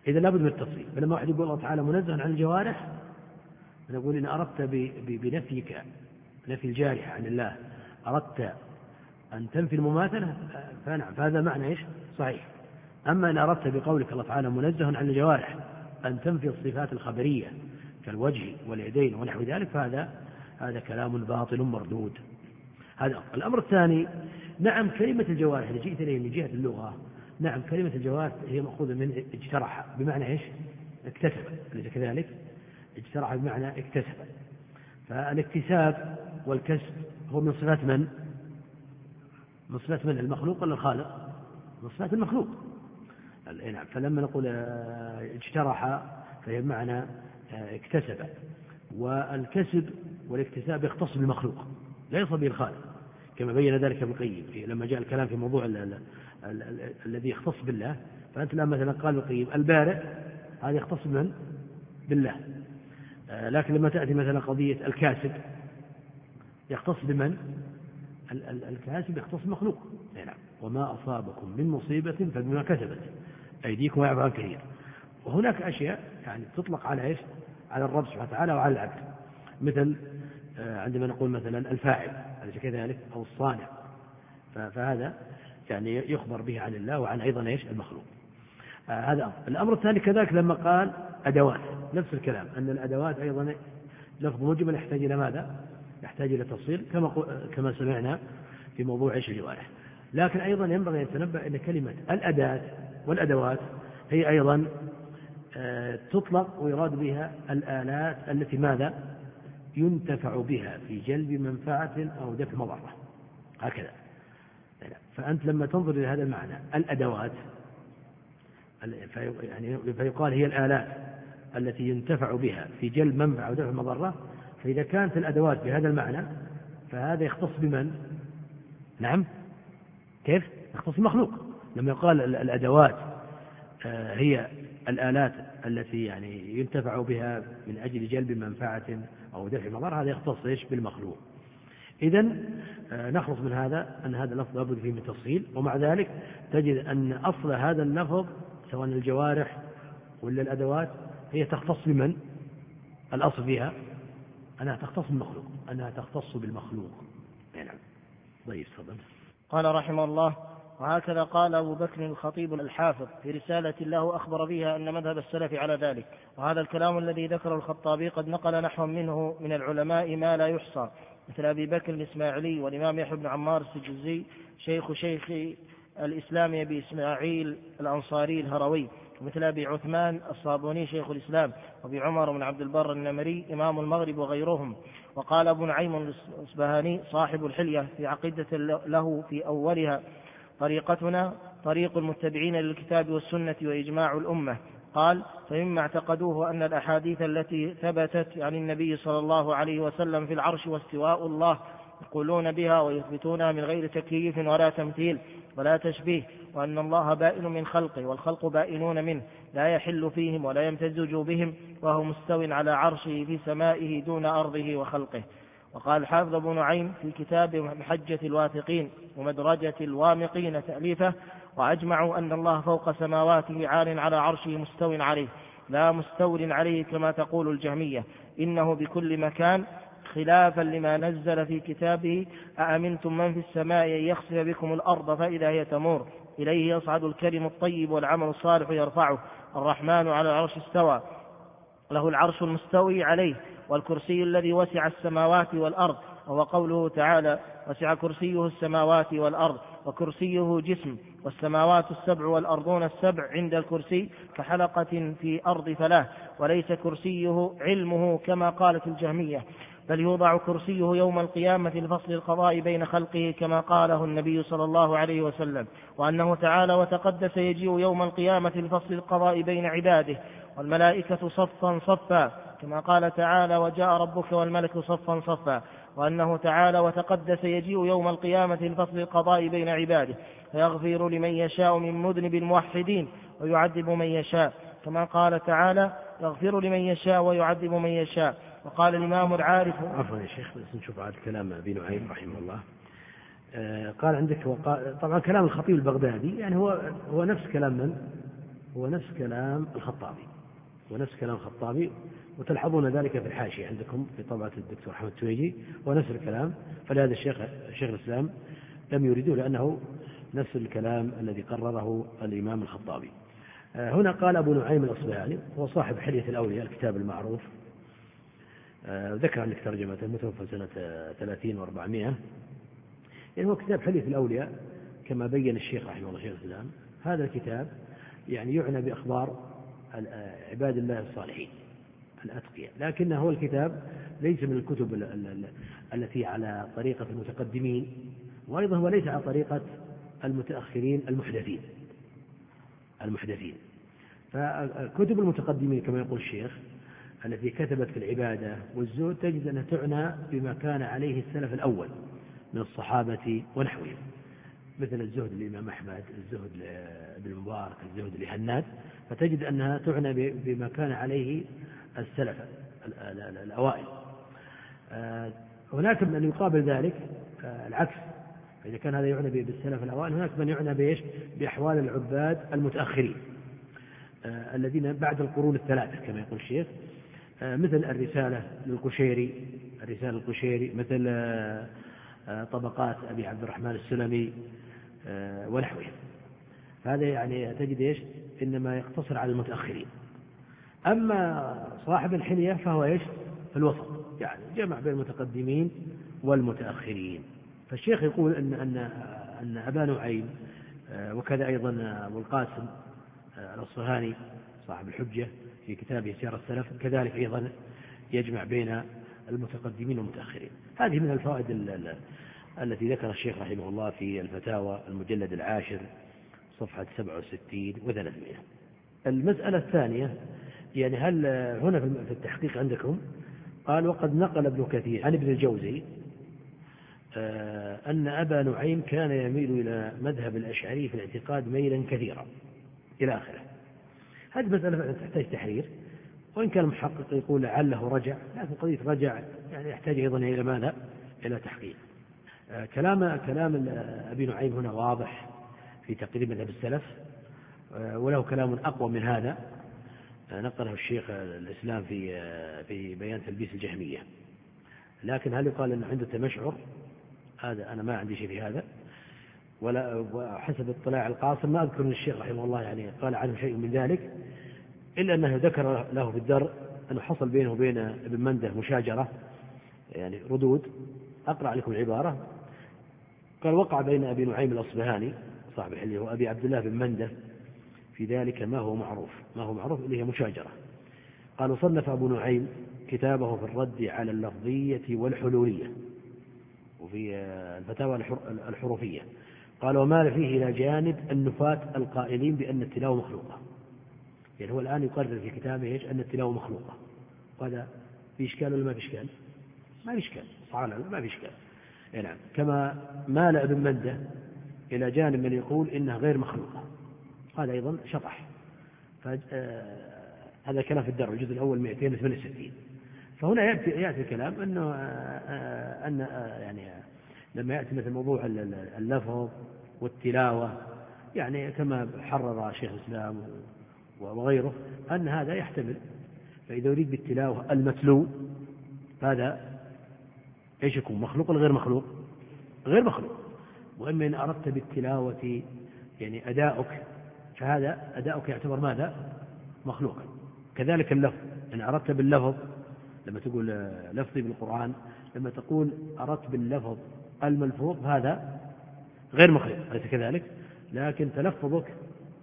S2: إذا لابد من التفصيل. فلما واحد يقول الله تعالى منزه عن الجوارح، نقول إن أردت بنفيك، نفي الجارحة عن الله، أردت أن تنفي المماثلة فنعم، فهذا معنى إيش؟ صحيح. أما إن أردت بقولك الله تعالى منزه عن الجوارح أن تنفي الصفات الخبرية كالوجه واليدين ونحو ذلك، هذا كلام باطل مردود. هذا الأمر الثاني. نعم كلمة الجوارح إذا جئت إليه من جهة اللغة، نعم كلمة الجوارح هي مأخوذة من اجترح، بمعنى إيش؟ اكتسب، أليس كذلك؟ اجترح بمعنى اكتسب. فالاكتساب والكسب هو من صفات من؟ من صفات من؟ المخلوق ولا الخالق؟ من صفات المخلوق. نعم. فلما نقول اجترح فهي بمعنى اكتسب. والكسب والاكتساب يختص بالمخلوق لا يصل به الخالق، كما بين ذلك ابن القيم لما جاء الكلام في موضوع الذي يختص بالله. فأنت لما مثلا قال ابن القيم البارئ، هذا يختص من؟ بالله. لكن لما تأتي مثلا قضية الكاسب يختص بمن؟ الكاسب يختص بالمخلوق. نعم. وما أصابكم من مصيبة فبما كسبت أيديكم ويعفو عن كثير. وهناك أشياء يعني تطلق على إيش؟ على الرب سبحانه وتعالى وعلى العبد، مثل عندما نقول مثلا الفاعل أليس كذلك؟ أو الصانع، فهذا يعني يخبر به عن الله وعن أيضا إيش؟ المخلوق. هذا الأمر الثاني. كذلك لما قال أدوات، نفس الكلام، أن الأدوات أيضا لفظ مجمل يحتاج إلى ماذا؟ يحتاج إلى تفصيل كما سمعنا في موضوع عيش الجوارح. لكن أيضا ينبغي أن يتنبه أن كلمة الأداة والأدوات هي أيضا تطلق ويراد بها الآلات التي ماذا؟ ينتفع بها في جلب منفعة أو دفع مضرة، هكذا. فأنت لما تنظر إلى هذا المعنى الأدوات، فيقال هي الآلات التي ينتفع بها في جلب منفعة أو دفع مضرة. فإذا كانت الأدوات بهذا المعنى فهذا يختص بمن؟ نعم كيف؟ يختص المخلوق. لما يقال الأدوات هي الآلات التي يعني ينتفع بها من أجل جلب منفعة أو دفع مضرة، هذا يختص إيش؟ بالمخلوق. إذن نخلص من هذا أن هذا اللفظ لابد فيه من تفصيل. ومع ذلك تجد أن أصل هذا اللفظ سواء الجوارح ولا الأدوات هي تختص بمن؟ الأصل فيها أنها تختص بالمخلوق، أنها تختص بالمخلوق. نعم. طيب تفضل.
S1: قال رحمه الله: وهكذا قال أبو بكر الخطيب الحافظ في رسالة له أخبر فيها أن مذهب السلف على ذلك. وهذا الكلام الذي ذكره الخطابي قد نقل نحو منه من العلماء ما لا يحصى، مثل أبي بكر الإسماعيلي والإمام يحيى بن عمار السجزي شيخ الإسلام أبي إسماعيل الأنصاري الهروي، ومثل أبي عثمان الصابوني شيخ الإسلام، وأبي عمر بن عبد البر النمري إمام المغرب وغيرهم. وقال أبو نعيم الأصبهاني صاحب الحلية في عقيدة له في أولها: طريقتنا طريق المتبعين للكتاب والسنة وإجماع الأمة. قال: فمما اعتقدوه أن الأحاديث التي ثبتت عن النبي صلى الله عليه وسلم في العرش واستواء الله يقولون بها ويثبتونها من غير تكييف ولا تمثيل ولا تشبيه، وأن الله بائن من خلقه والخلق بائنون منه، لا يحل فيهم ولا يمتزج بهم، وهو مستو على عرشه في سمائه دون أرضه وخلقه. وقال الحافظ أبو نعيم في كتاب محجة الواثقين ومدرجة الوامقين تأليفه: وأجمعوا أن الله فوق سماواته عال على عرشه مستو عليه، لا مستول عليه كما تقول الجهمية، إنه بكل مكان، خلافا لما نزل في كتابه: أأمنتم من في السماء أن يخسف بكم الأرض فإذا هي تمور، إليه يصعد الكلم الطيب والعمل الصالح يرفعه، الرحمن على العرش استوى، له العرش المستوي عليه، والكرسي الذي وسع السماوات والأرض، وهو قوله تعالى: وسع كرسيه السماوات والأرض، وكرسيه جسم، والسماوات السبع والأرضون السبع عند الكرسي كحلقة في أرض فلاه، وليس كرسيه علمه كما قالت الجهمية، بل يوضع كرسيه يوم القيامة لفصل القضاء بين خلقه كما قاله النبي صلى الله عليه وسلم، وأنه تعالى وتقدس يجيء يوم القيامة لفصل القضاء بين عباده، والملائكة صفا صفا كما قال تعالى: وجاء ربك والملك صفا صفا، وأنه تعالى وتقدس يجيء يوم القيامة لفصل القضاء بين عباده، فيغفر لمن يشاء من مذنب الموحدين ويعذب من يشاء، كما قال تعالى: يغفر لمن يشاء ويعذب من يشاء. وقال الإمام العارف.
S2: عفوا يا شيخ، بس نشوف هذا الكلام أبي نعيم رحمه الله. قال عندك طبعا كلام الخطيب البغدادي يعني هو نفس كلام من هو نفس كلام الخطابي، وتلحظون ذلك في الحاشية عندكم في طبعة الدكتور أحمد التويجي، هو نفس الكلام. فلهذا شيخ الإسلام لم يريده لأنه نفس الكلام الذي قرره الإمام الخطابي. هنا قال أبو نعيم الأصبهاني، هو صاحب حلية الأولياء الكتاب المعروف، ذكر عنك ترجمته، متوفى سنة 30 و400. يعني هو كتاب حلية الأولياء كما بين الشيخ رحمه الله شيخ الإسلام. هذا الكتاب يعني يعنى بأخبار عباد الله الصالحين الأتقياء، لكنه هو الكتاب ليس من الكتب التي على طريقة المتقدمين، وأيضا هو ليس على طريقة المتأخرين المحدثين. فكتب المتقدمين كما يقول الشيخ التي كتبت في العبادة والزهد تجد أنها تعنى بما كان عليه السلف الأول من الصحابة ونحوهم، مثل الزهد للإمام أحمد، الزهد لابن المبارك، الزهد لهناد، فتجد أنها تعنى بما كان عليه السلف الأوائل. هناك من يقابل ذلك العكس، فإذا كان هذا يعنى بالسلف الأوائل، هناك من يعنى بأحوال العباد المتأخرين الذين بعد القرون الثلاثة كما يقول الشيخ، مثل الرسالة للقشيري، مثل طبقات أبي عبد الرحمن السلمي ونحوه. هذا يعني تجد إنما يقتصر على المتأخرين. أما صاحب الحلية فهو في الوسط، يعني جمع بين المتقدمين والمتأخرين. فالشيخ يقول أن أبا نعيم وكذا أيضا أبو القاسم الأصفهاني صاحب الحجة في كتابه سير السلف كذلك أيضا يجمع بين المتقدمين والمتأخرين. هذه من الفوائد التي ذكر الشيخ رحمه الله في الفتاوى المجلد 10 صفحة 67 و300. المسألة الثانية، يعني هل هنا في التحقيق عندكم قال: وقد نقل ابن كثير عن ابن الجوزي أن أبا نعيم كان يميل إلى مذهب الأشعري في الاعتقاد ميلا كثيرا إلى آخره. هذه مسألة تحتاج تحرير، وإن كان المحقق يقول لعله رجع، لكن قضية رجع يعني يحتاج أيضا إلى ماذا؟ إلى تحقيق. كلام أبي نعيم هنا واضح في تقريب مذهب السلف، وله كلام أقوى من هذا نقله الشيخ الإسلام في بيان تلبيس الجهمية. لكن هل يقال أنه عنده تمشعر؟ هذا أنا ما عندي شيء في هذا، ولا حسب اطلاع القاسم ما أذكر أن الشيخ رحمه الله يعني قال عنه شيء من ذلك، إلا أنه ذكر له في الدر أنه حصل بينه وبين ابن منده مشاجرة، يعني ردود. أقرأ عليكم العبارة. قال: وقع بين أبي نعيم الأصبهاني صاحب الحلية وأبي عبد الله بن منده في ذلك ما هو معروف اللي هي مشاجرة. قال: وصنف أبو نعيم كتابه في الرد على اللفظية والحلولية وفي الفتاوى الحروفية. قال: ومال فيه إلى جانب النفاة القائلين بأن التلاوة مخلوقة. يعني هو الآن يقرر في كتابه أن التلاوة مخلوقة، وهذا في إشكال ولا ما في إشكال؟ ما في إشكال، صحيح ما في إشكال. نعم. كما مال ابن منده إلى جانب من يقول إنها غير مخلوقة، هذا أيضا شطح. هذا كلام في الدر الجزء الأول 268. فهنا يأتي الكلام أن يعني لما يأتي مثل موضوع اللفظ والتلاوة، يعني كما حرر شيخ الإسلام وغيره أن هذا يحتمل. فإذا يريد بالتلاوة المتلو هذا إيش يكون؟ مخلوق ولا غير مخلوق؟ غير مخلوق. وإما إن أردت بالتلاوة يعني أداؤك، فهذا أداؤك يعتبر ماذا؟ مخلوقا. كذلك اللفظ، إن أردت باللفظ لما تقول لفظي بالقرآن، لما تقول أردت باللفظ الملفوظ هذا غير مخلوق، أليس كذلك؟ لكن تلفظك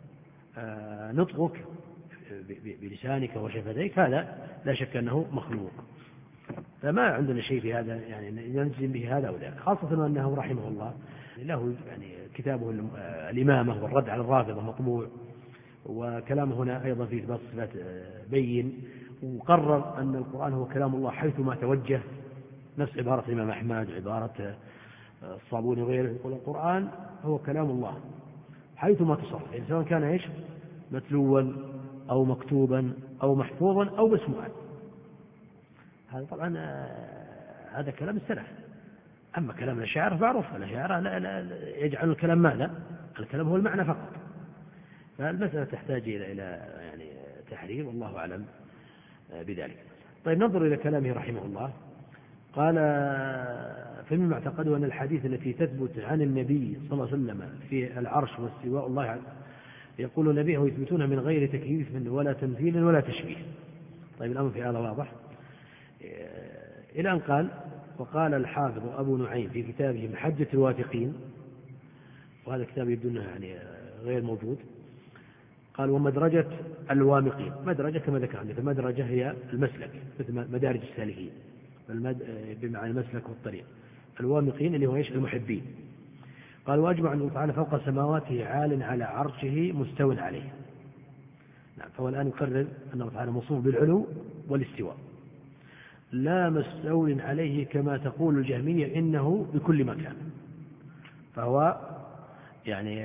S2: نطقك بلسانك وشفتيك هذا لا شك أنه مخلوق. فما عندنا شيء في هذا يعني نلزم به هذا وذاك، خاصة أنه رحمه الله له يعني كتابه الإمامة والرد على الرافضة مطبوع، وكلامه هنا أيضا في إثبات الصفات بين، وقرر أن القرآن هو كلام الله حيثما توجه، نفس عبارة الإمام أحمد وعبارة الصابوني وغيره، يقول القرآن هو كلام الله حيثما تصرف، يعني سواء كان متلوا أو مكتوبا أو محفوظا أو مسموعا. هذا طبعا هذا كلام السلف. أما كلام الأشاعرة معروف، الأشاعرة لا يجعل الكلام ماذا؟ الكلام هو المعنى فقط. فالمسألة تحتاج إلى يعني تحرير، والله أعلم بذلك. طيب ننظر إلى كلامه رحمه الله. قال: فمما اعتقدوا أن الحديث التي تثبت عن النبي صلى الله عليه وسلم في العرش واستواء الله عنه يقول النبي ويثبتونها من غير تكييف ولا تمثيل ولا تشبيه. طيب الأمر في هذا واضح إلى أن قال: وقال الحافظ أبو نعيم في كتابه محجة الواثقين، وهذا الكتاب يبدو أنه يعني غير موجود، قال: ومدرجة الوامقين. مدرجة كما ذكرنا، فالمدرجة هي المسلك مثل مدارج السالكين بمعنى المسلك والطريق. الوامقين اللي هو ايش؟ المحبين. قال: واجمع أنه تعالى فوق سماواته عال على عرشه مستو عليه. نعم، فهو الآن يقرر أنه تعالى موصوف بالعلو والاستواء، لا مستول عليه كما تقول الجهمية إنه بكل مكان. فهو يعني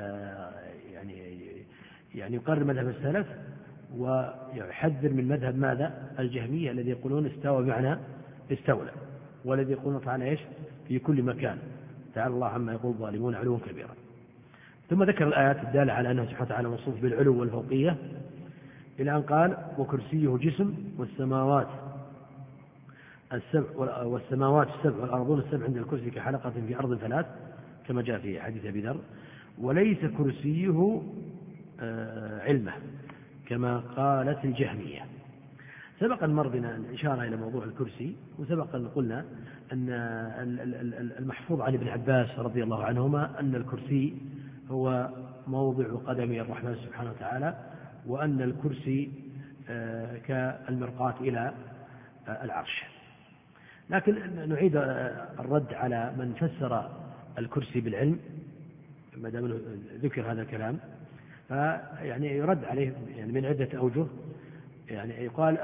S2: يقرر مذهب السلف ويحذر من مذهب ماذا؟ الجهمية الذي يقولون استوى بمعنى استولى، والذي يقولون تعالى ايش؟ في كل مكان. تعالى الله عما يقول الظالمون علوا كبيرا. ثم ذكر الآيات الدالة على أنه سبحانه وتعالى موصوف بالعلو والفوقية إلى أن قال: وكرسيه جسم والسماوات السبع والأرضون السبع عند الكرسي كحلقة في أرض ثلاث، كما جاء في حديث أبي ذر. وليس كرسيه علمه كما قالت الجهمية. سبق أن مر بنا الإشارة إلى موضوع الكرسي، وسبق أن قلنا أن المحفوظ عن ابن عباس رضي الله عنهما أن الكرسي هو موضع قدمي الرحمن سبحانه وتعالى، وأن الكرسي كالمرقاة إلى العرش. لكن نعيد الرد على من فسر الكرسي بالعلم ما دام ذكر هذا الكلام، فيعني يرد عليه يعني من عدة أوجه. يعني يقال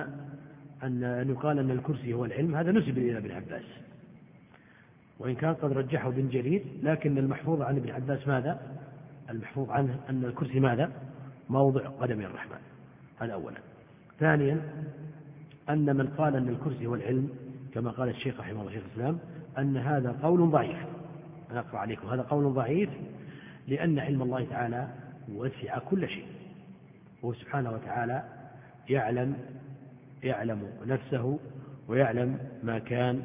S2: أن الكرسي هو العلم، هذا نسب إلى ابن عباس، وإن كان قد رجحه ابن جرير، لكن المحفوظ عن ابن عباس ماذا؟ المحفوظ عنه أن الكرسي ماذا؟ موضع قدم الرحمن. هذا أولا. ثانيا أن من قال أن الكرسي هو العلم كما قال الشيخ رحمه الله شيخ الإسلام، أن هذا قول ضعيف. أنا أقرأ عليكم: هذا قول ضعيف، لأن علم الله تعالى وسع كل شيء، وهو سبحانه وتعالى يعلم نفسه ويعلم ما كان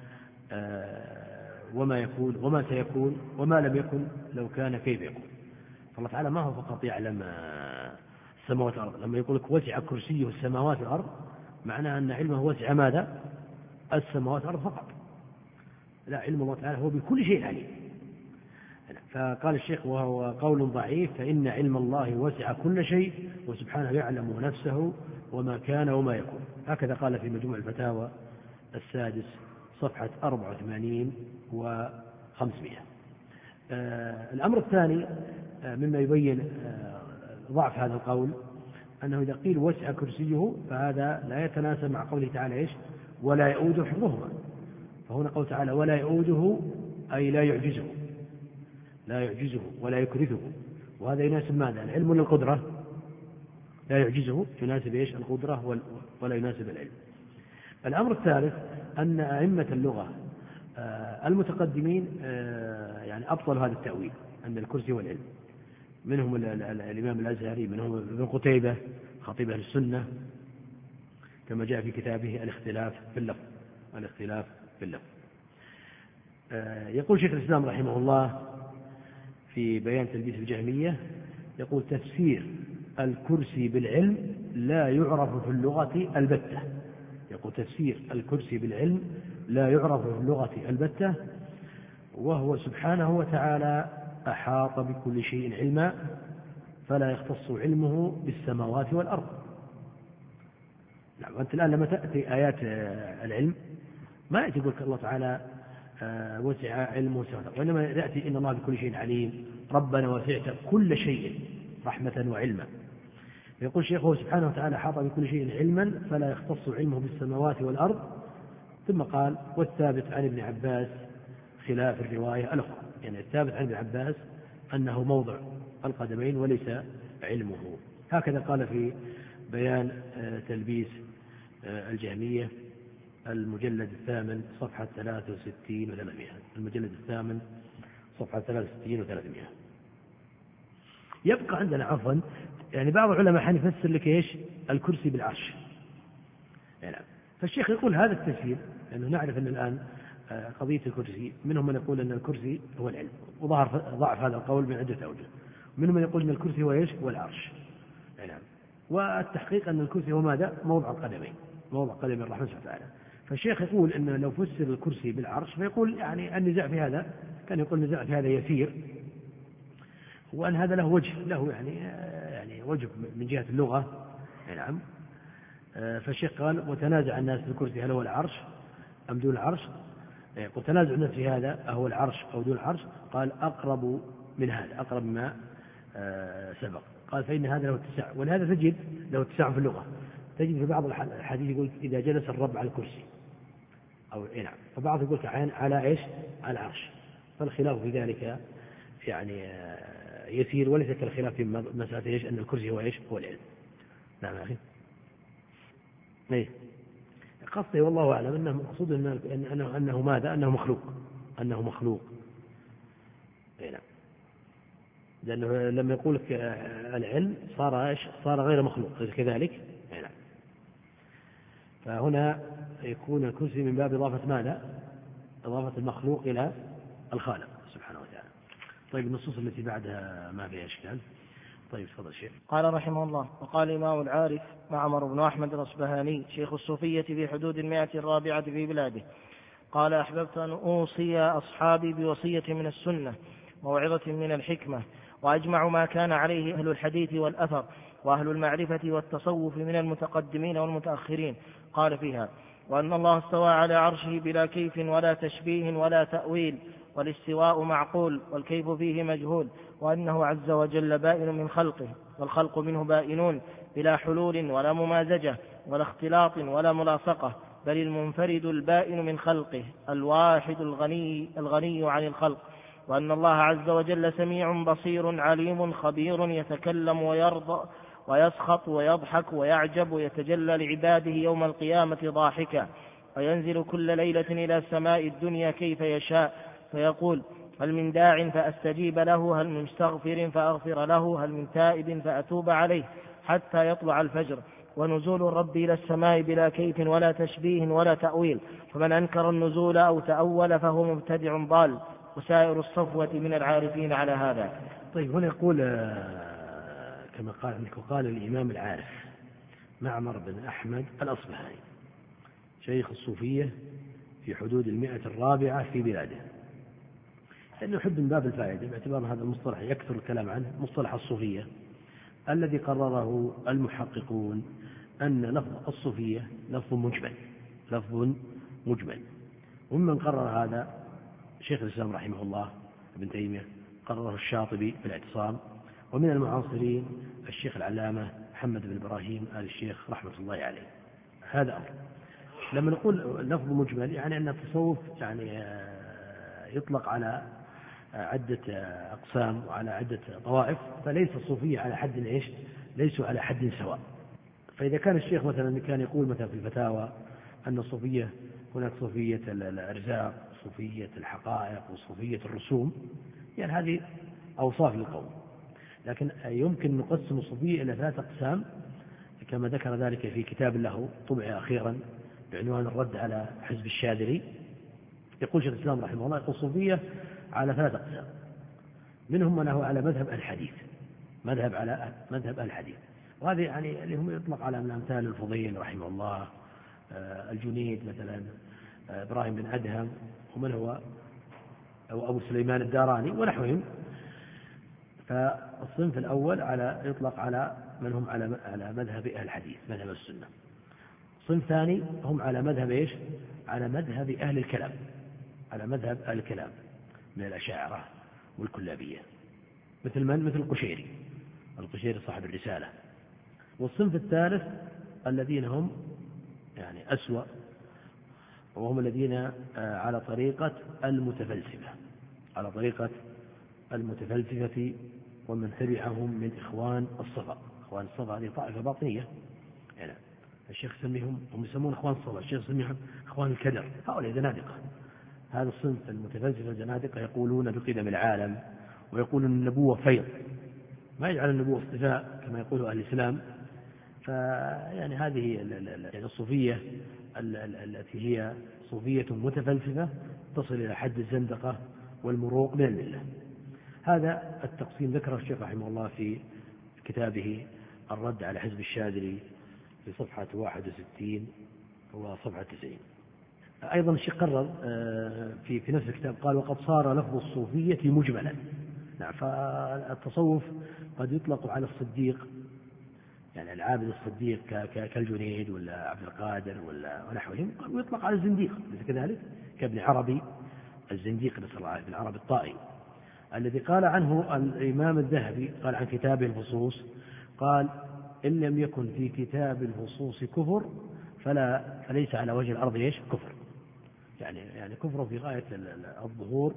S2: وما يكون وما سيكون وما لم يكن لو كان كيف يكون. فالله تعالى ما هو فقط يعلم السماوات والأرض. لما يقول لك وسع كرسيه السماوات والأرض، معناه أن علمه وسع ماذا؟ السماوات والأرض فقط. لا، علم الله تعالى هو بكل شيء عليم. فقال الشيخ: وهو قول ضعيف، فإن علم الله وسع كل شيء، وسبحانه يعلم نفسه وما كان وما يكون. هكذا قال في مجموع الفتاوى السادس صفحة 84 و500. الأمر الثاني مما يبين ضعف هذا القول أنه إذا قيل وسع كرسيه فهذا لا يتناسب مع قوله تعالى إيش؟ ولا يؤوده حفظهما. فهنا قول تعالى ولا يؤوده أي لا يعجزه ولا يكرثه، وهذا يناسب ماذا؟ العلم ولا القدرة؟ لا يعجزه يناسب إيش؟ القدرة ولا يناسب العلم. الأمر الثالث أن أئمة اللغة المتقدمين يعني أبطلوا هذا التأويل أن الكرسي والعلم. منهم الإمام الأزهري، منهم ابن قتيبة خطيب أهل السنة، كما جاء في كتابه الاختلاف في اللفظ. يقول شيخ الإسلام رحمه الله في بيان تلبيس الجهمية، يقول: تفسير الكرسي بالعلم لا يعرف في اللغة البتة. يقول: تفسير الكرسي بالعلم لا يعرف في اللغة البتة، وهو سبحانه وتعالى أحاط بكل شيء علما، فلا يختص علمه بالسماوات والأرض. نعم. وأنت الآن لما تأتي آيات العلم ما يأتي يقول الله تعالى وسع علمه سواء، وإنما يأتي إن الله بكل شيء عليم، ربنا وسعت كل شيء رحمة وعلما. يقول شيخه سبحانه وتعالى أحاط بكل شيء علما، فلا يختص علمه بالسماوات والأرض. ثم قال: والثابت عن ابن عباس خلاف الرواية الأخرى. يعني الثابت عن ابن عباس أنه موضع القدمين وليس علمه. هكذا قال في بيان تلبيس الجهمية المجلد الثامن صفحة 63 و300. المجلد الثامن صفحة 63 و300. يبقى عندنا عفوا يعني بعض العلماء حيفسر لك إيش الكرسي بالعرش يعني. فالشيخ يقول هذا التفسير لأنه نعرف أن الآن قضية الكرسي منهم من يقول أن الكرسي هو العلم، وضعف هذا القول من عدة أوجه. منهم من يقول أن الكرسي هو إيش هو العرش يعني. والتحقيق أن الكرسي هو ماذا موضع القدمين، موضع قدم الرحمن سبحانه وتعالى. فالشيخ يقول أن لو فسر الكرسي بالعرش فيقول يعني النزاع في هذا كان يقول النزاع في هذا يسير، وأن هذا له وجه له يعني وجه من جهة اللغة نعم. فالشيخ قال وتنازع الناس في الكرسي هل هو العرش أم دون العرش، وتنازع الناس في هذا أهو العرش أو دون العرش، قال أقرب من هذا أقرب ما سبق. قال فإن هذا له اتساع، ولهذا تجد له اتساع في اللغة، تجد في بعض الحديث يقول إذا جلس الرب على الكرسي أو نعم، فبعض يقول على إيش على العرش. فالخلاف في ذلك يعني يسير، وليس كالخلاف في مسألة إيش أن الكرسي هو إيش هو العلم. نعم أخي إيه قصدي والله أعلم أنه مقصود أنه ماذا أنه مخلوق نعم، لأنه لما يقول لك العلم صار غير مخلوق كذلك نعم. فهنا يكون الكرسي من باب إضافة ماذا إضافة المخلوق إلى الخالق سبحانه وتعالى. طيب النصوص التي بعدها ما فيها إشكال. طيب تفضل شيخ.
S1: قال رحمه الله وقال الإمام العارف معمر بن أحمد الأصبهاني شيخ الصوفية في حدود 104 في بلاده قال أحببت أن أوصي أصحابي بوصية من السنة موعظة من الحكمة، وأجمع ما كان عليه أهل الحديث والأثر وأهل المعرفة والتصوف من المتقدمين والمتأخرين. قال فيها وأن الله استوى على عرشه بلا كيف ولا تشبيه ولا تأويل، والاستواء معقول والكيف فيه مجهول، وأنه عز وجل بائن من خلقه والخلق منه بائنون بلا حلول ولا ممازجة ولا اختلاط ولا ملاصقة، بل المنفرد البائن من خلقه الواحد الغني عن الخلق، وأن الله عز وجل سميع بصير عليم خبير يتكلم ويرضى ويسخط ويضحك ويعجب ويتجلى لعباده يوم القيامة ضاحكا، وينزل كل ليلة إلى السماء الدنيا كيف يشاء فيقول هل من داع فأستجيب له، هل من مستغفر فأغفر له، هل من تائب فأتوب عليه حتى يطلع الفجر. ونزول الرب إلى السماء بلا كيف ولا تشبيه ولا تأويل، فمن أنكر النزول أو تأول فهو مبتدع ضال، وسائر الصفوة من العارفين على هذا.
S2: طيب هنا يقول كما قال الإمام العارف معمر بن أحمد الأصبهاني شيخ الصوفية في حدود 104 في بلاده، لأنه يحب من باب الفائدة باعتبار هذا المصطلح يكثر الكلام عنه، مصطلح الصوفية الذي قرره المحققون أن لفظ الصوفية لفظ مجمل، وممن قرر هذا شيخ الإسلام رحمه الله ابن تيمية، قرره الشاطبي في الاعتصام، ومن المعاصرين الشيخ العلامة محمد بن إبراهيم آل الشيخ رحمة الله عليه. هذا أمر. لما نقول لفظ مجمل يعني أن التصوف يعني يطلق على عدة أقسام وعلى عدة طوائف، فليس الصوفية على حد إيش ليسوا على حد سواء. فإذا كان الشيخ مثلا كان يقول مثلا في الفتاوى أن الصوفية هناك صوفية الأرزاق صوفية الحقائق وصوفية الرسوم، يعني هذه أوصاف للقوم، لكن يمكن نقسم الصوفية إلى 3 أقسام كما ذكر ذلك في كتاب له طبع أخيرا بعنوان الرد على حزب الشاذلي. يقول شيخ الإسلام رحمه الله يقول الصوفية على 3 أقسام، منهم من هو على مذهب الحديث، وهذه يعني اللي هم يطلق على من أمثال الفضيل رحمه الله، الجنيد مثلا، إبراهيم بن أدهم، ومن هو أو أبو سليمان الداراني ونحوهم. فالصنف الأول يطلق على من هم على مذهب أهل الحديث مذهب السنة. صنف ثاني هم على مذهب إيش على مذهب أهل الكلام، على مذهب أهل الكلام من الأشاعرة والكلابية، مثل القشيري صاحب الرسالة. والصنف الثالث الذين هم يعني أسوأ، وهم الذين على طريقة المتفلسفة ومن تبعهم من إخوان الصفا هذه طائفة باطنية يعني. الشيخ يسميهم، هم يسمون إخوان الصفا، الشيخ يسميهم إخوان الكدر، هؤلاء زنادقة. هذا الصنف المتفلسفة الزنادقة يقولون بقدم العالم، ويقولون النبوة فيض، ما يجعل النبوة اصطفاء كما يقول أهل الإسلام. فيعني هذه يعني الصوفية التي هي صوفية متفلسفة تصل إلى حد الزندقة والمروق من الملة. هذا التقسيم ذكره الشيخ رحمه الله في كتابه الرد على حزب الشاذلي في صفحة 61 وصفحة 90. أيضا الشيخ قرر في نفس الكتاب قال: وقد صار لفظ الصوفية مجملا. نعم، فالتصوف قد يطلق على الصديق، يعني العابد الصديق كالجنيد ولا عبد القادر ونحوهم، ويطلق على الزنديق ليس كذلك، كابن عربي الزنديق نسأل الله العافية، ابن عربي الطائي الذي قال عنه الإمام الذهبي، قال عن كتابه الفصوص، قال: إن لم يكن في كتاب الفصوص كفر فليس على وجه الأرض كفر، يعني كفر في غاية الظهور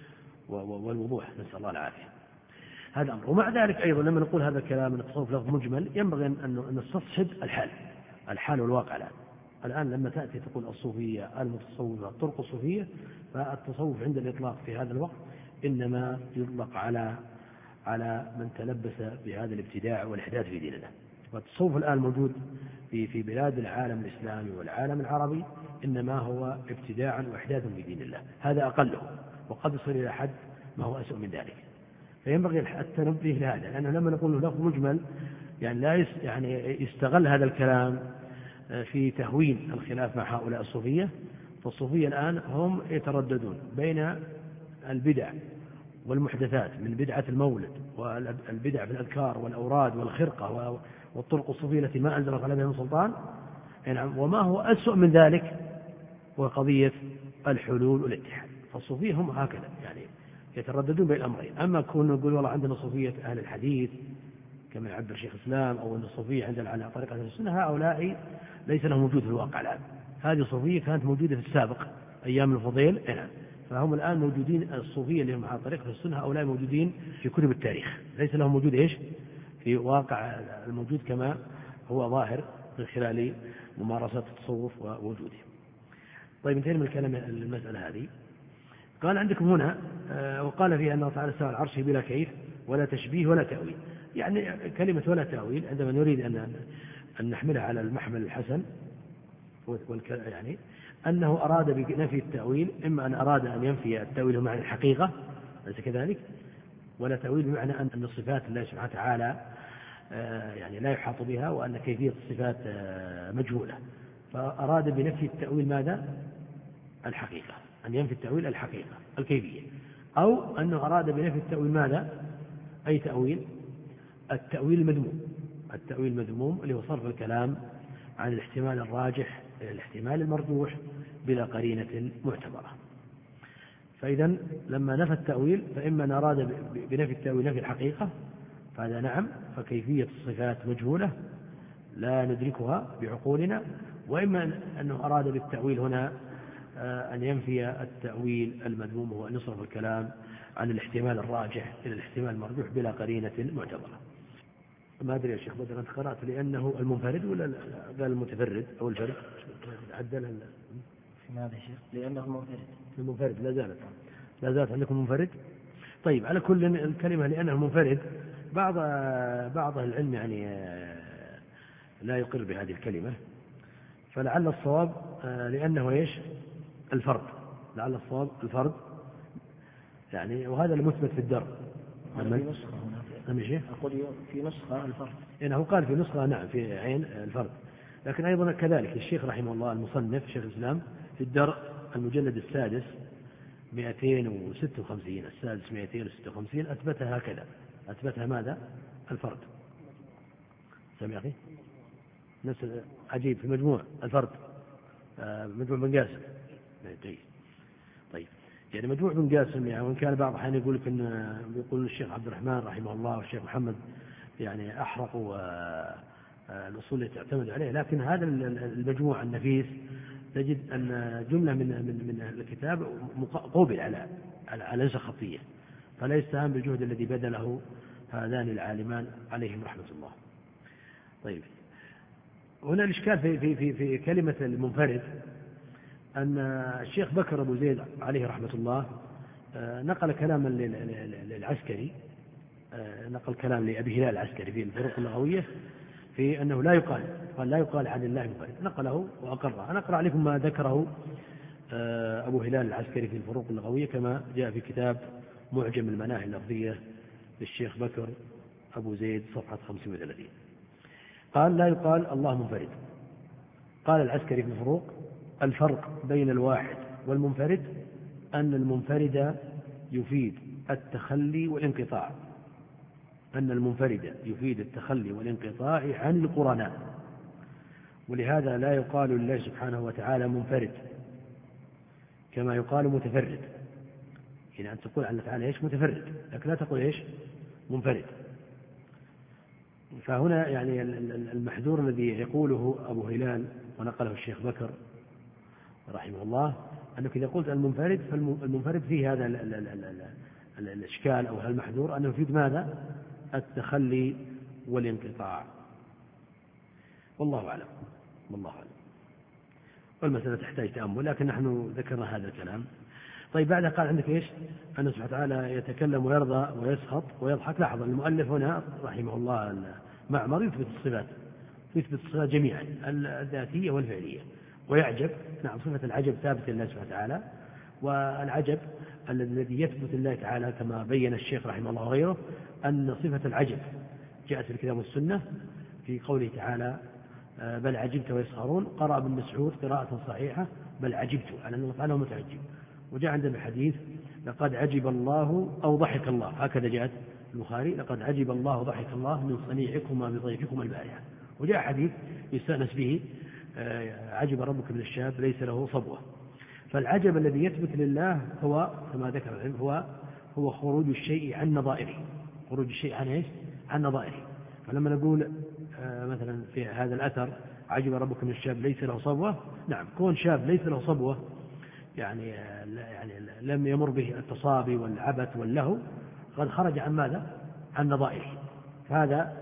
S2: والوضوح، نسأل الله العافية. هذا أمر. ومع ذلك أيضا لما نقول هذا الكلام أن التصوف لفظ مجمل، ينبغي أن نستصحب الحال والواقع الآن لما تأتي تقول الصوفية المتصوفة الطرق الصوفية، فالتصوف عند الإطلاق في هذا الوقت إنما يطلق على من تلبس بهذا الابتداع والإحداث في دين الله. والتصوف الآن موجود في بلاد العالم الإسلامي والعالم العربي إنما هو ابتداعا وإحداث في دين الله، هذا أقله، وقد يصل إلى حد ما هو أسوأ من ذلك. فينبغي التنبه لهذا، لأنه لما نقول له لفظ مجمل يعني لا يستغل هذا الكلام في تهوين الخلاف مع هؤلاء الصوفية. فالصوفية الآن هم يترددون بين البدع والمحدثات من بدعة المولد والبدع في الأذكار والأوراد والخرقة والطرق الصوفية التي ما أنزلت عليها من سلطان، وما هو أسوأ من ذلك وقضية الحلول والاتحاد. فالصوفية هم هكذا يعني يترددون بين الأمرين. أما كون نقول والله عندنا صوفية أهل الحديث كما يعبر شيخ الإسلام، أو أن الصوفية عندنا على طريقة أهل السنة، هؤلاء ليس لهم وجود في الواقع الآن. هذه صوفية كانت موجودة في السابق أيام الفضيل، فهم الآن موجودين. الصوفية اللي هم على طريقة السنة هؤلاء موجودين في كتب التاريخ، ليس لهم وجود في واقع الموجود كما هو ظاهر من خلال ممارسات التصوف ووجوده. طيب انتهينا من الكلام المسألة هذه. قال عندكم هنا وقال فيها أنه تعالى استوى على العرش بلا كيف ولا تشبيه ولا تأويل. يعني كلمة ولا تأويل عندما نريد أن نحملها على المحمل الحسن، يعني أنه أراد بنفي التأويل، إما أن أراد أن ينفي التأويل بمعنى الحقيقة ليس كذلك، ولا تأويل بمعنى أن الصفات الله سبحانه وتعالى يعني لا يحاط بها، وأن كيفية الصفات مجهولة. فأراد بنفي التأويل ماذا؟ الحقيقة، أن ينفي التأويل الحقيقة الكيفية. أو أنه أراد بنفي التأويل ماذا؟ أي تأويل؟ التأويل المذموم، التأويل المذموم اللي هو صرف الكلام عن الاحتمال الراجح إلى الاحتمال المرجوح بلا قرينة معتبرة. فإذا لما نفى التأويل فإما أن أراد بنفي التأويل نفي الحقيقة، فهذا نعم، فكيفية الصفات مجهولة لا ندركها بعقولنا، وإما أنه أراد بالتأويل هنا أن ينفي التأويل المذموم، وهو أن يصرف الكلام عن الاحتمال الراجح إلى الاحتمال المرجوح بلا قرينة معتبرة. ما أدري يا شيخ بدر أنت قرأت لأنه المنفرد ولا قال المتفرد أو الفرد؟ عدل
S1: في ماذا يا شيخ؟ لأنه
S2: المنفرد لا زالت عندكم منفرد. طيب على كل الكلمة لأنه منفرد، بعض العلم يعني لا يقر بهذه الكلمة، فلعل الصواب لأنه الفرد، لعل الصواب الفرد يعني، وهذا المثبت في الدرء.
S1: في نسخة هنا أقول في نسخة الفرد،
S2: إنه قال في نسخة نعم في عين الفرد، لكن أيضا كذلك الشيخ رحمه الله المصنف شيخ الإسلام في الدرء المجلد السادس 256 السادس 256 أثبتها هكذا، أثبتها ماذا؟ الفرد. سمع أخي نفس عجيب في مجموع الفرد، مجموع بن قاسم. طيب يعني مجموع بن قاسم يعني، وإن كان بعض الأحيان يقول لك يقول الشيخ عبد الرحمن رحمه الله والشيخ محمد يعني أحرقوا الأصول التي تعتمد عليه، لكن هذا المجموع النفيس تجد أن جملة من أهل الكتاب قوبل على نسخ خطية، فلا يستهان بالجهد الذي بذله هذان العالمان عليهم رحمة الله. طيب هنا الإشكال في كلمة المنفرد أن الشيخ بكر أبو زيد عليه رحمة الله نقل كلاما للعسكري نقل كلام لأبي هلال العسكري في الفروق اللغوية في أنه لا يقال، قال لا يقال عن الله منفرد، نقله وأقره. أنا أقرأ عليكم ما ذكره أبو هلال العسكري في الفروق اللغوية كما جاء في كتاب معجم المناهي اللفظية للشيخ بكر أبو زيد صفحة 35. قال لا يقال الله منفرد. قال العسكري في الفروق: الفرق بين الواحد والمنفرد أن المنفرد يفيد التخلي والانقطاع، أن المنفرد يفيد التخلي والانقطاع عن القرناء، ولهذا لا يقال لله سبحانه وتعالى منفرد كما يقال متفرد. يعني أن تقول عن تعالى إيش؟ متفرد، لكن لا تقول إيش؟ منفرد. فهنا يعني المحذور الذي يقوله أبو هلال ونقله الشيخ بكر رحمه الله أنك إذا قلت المنفرد فالمنفرد فيه هذا الإشكال أو المحذور أنه يفيد ماذا؟ التخلي والانقطاع. والله أعلم. والله أعلم. والمسألة تحتاج تأمل، لكن نحن ذكرنا هذا الكلام. طيب بعدها قال عندك إيش؟ أن سبحانه وتعالى يتكلم ويرضى ويسخط ويضحك. لاحظ المؤلف هنا رحمه الله معمر يثبت الصفات، يثبت الصفات جميعا الذاتية والفعلية، ويعجب. نعم، صفة العجب ثابتة لله سبحانه وتعالى، والعجب الذي يثبت لله تعالى كما بين الشيخ رحمه الله وغيره أن صفة العجب جاءت في الكتاب والسنة في قوله تعالى: بل عجبت ويسخرون. قرأ ابن مسعود قراءة صحيحة: بل عجبت، على أن الله تعالى متعجب. وجاء عندنا الحديث: لقد عجب الله أو ضحك الله، هكذا جاءت البخاري: لقد عجب الله ضحك الله من صنيعكما بضيفكما البارحة. وجاء حديث يستأنس به: عجب ربك من الشاب ليس له صبوة. فالعجب الذي يثبت لله هو كما ذكر العلم هو خروج الشيء عن نظائره، خروج الشيء عن ايش؟ عن نظائره. فلما نقول مثلا في هذا الأثر: عجب ربك من الشاب ليس له صبوة، نعم، كون شاب ليس له صبوة يعني لم يمر به التصابي والعبث واللهو، قد خرج عن ماذا؟ عن نظائره. فهذا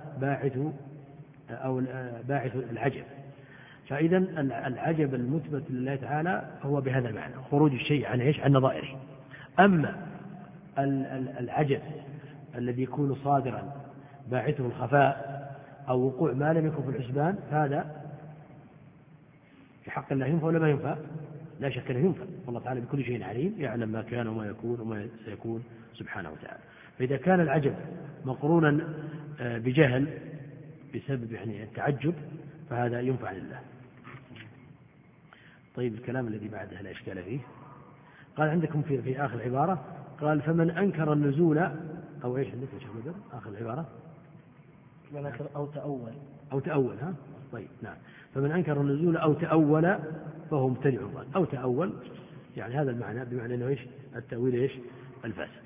S2: باعث العجب. فإذا العجب المثبت لله تعالى هو بهذا المعنى، خروج الشيء عن ايش؟ عن نظائره. أما العجب الذي يكون صادرا باعثه الخفاء أو وقوع ما لم يكن في الحسبان، فهذا في حق الله ينفع ولا ما ينفع؟ لا شك أنه ينفع، والله تعالى بكل شيء عليم، يعلم ما كان وما يكون وما سيكون سبحانه وتعالى. فإذا كان العجب مقرونا بجهل بسبب يعني التعجب فهذا ينفع لله. طيب الكلام الذي بعدها لا إشكال فيه. قال عندكم في آخر العبارة قال: فمن أنكر النزول أو إيش عندك يا شيخ بدر آخر العبارة؟
S1: من أنكر أو
S2: تأول ها؟ طيب نعم. فمن أنكر النزول أو تأول فهو مبتدع. أو تأول يعني هذا المعنى، بمعنى أنه إيش؟ التأويل إيش؟ الفاسد.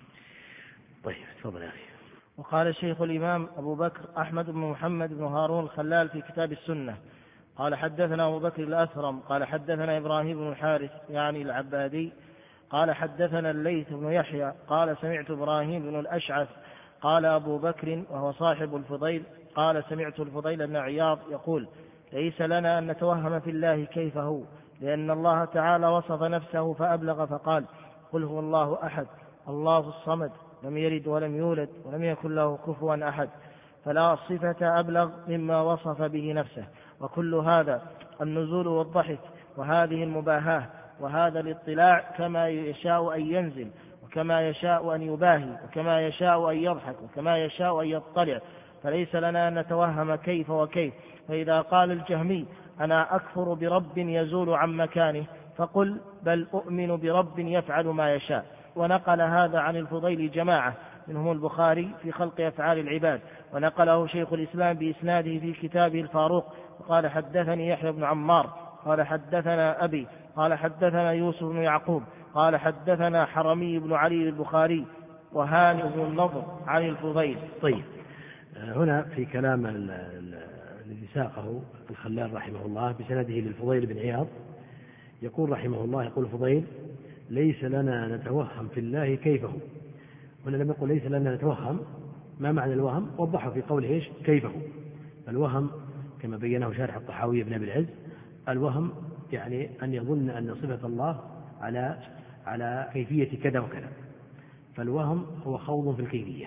S2: طيب تفضل يا أخي.
S1: وقال شيخ الإمام أبو بكر أحمد بن محمد بن هارون الخلال في كتاب السنة قال: حدثنا أبو بكر الأثرم قال: حدثنا إبراهيم بن الحارث يعني العبادي قال: حدثنا الليث بن يحيى قال: سمعت إبراهيم بن الأشعث قال: أبو بكر وهو صاحب الفضيل قال: سمعت الفضيل بن عياض يقول: ليس لنا أن نتوهم في الله كيف هو، لأن الله تعالى وصف نفسه فأبلغ فقال: قل هو الله أحد الله الصمد لم يلد ولم يولد ولم يكن له كفوا أحد، فلا صفة أبلغ مما وصف به نفسه. وكل هذا النزول والضحك وهذه المباهاة وهذا الاطلاع كما يشاء أن ينزل وكما يشاء أن يباهي وكما يشاء أن يضحك وكما يشاء أن يطلع، فليس لنا أن نتوهم كيف وكيف. فإذا قال الجهمي: أنا أكفر برب يزول عن مكانه، فقل: بل أؤمن برب يفعل ما يشاء. ونقل هذا عن الفضيل جماعة منهم البخاري في خلق أفعال العباد، ونقله شيخ الإسلام بإسناده في كتابه الفاروق. وقال: حدثني يحيى بن عمار قال: حدثنا أبي قال: حدثنا يوسف بن يعقوب قال: حدثنا حرمي بن علي البخاري وهانئ بن النضر عن الفضيل.
S2: طيب هنا في كلام الذي ساقه الخلال رحمه الله بسنده للفضيل بن عياض يقول رحمه الله: يقول الفضيل: ليس لنا نتوهم في الله كيفه. هنا لم يقل ليس لنا نتوهم. ما معنى الوهم؟ وضحه في قوله إيش؟ كيفه. الوهم كما بينه شارح الطحاوي بن أبي العز: الوهم يعني أن يظن أن صفة الله على كيفية كذا وكذا. فالوهم هو خوض في الكيفية،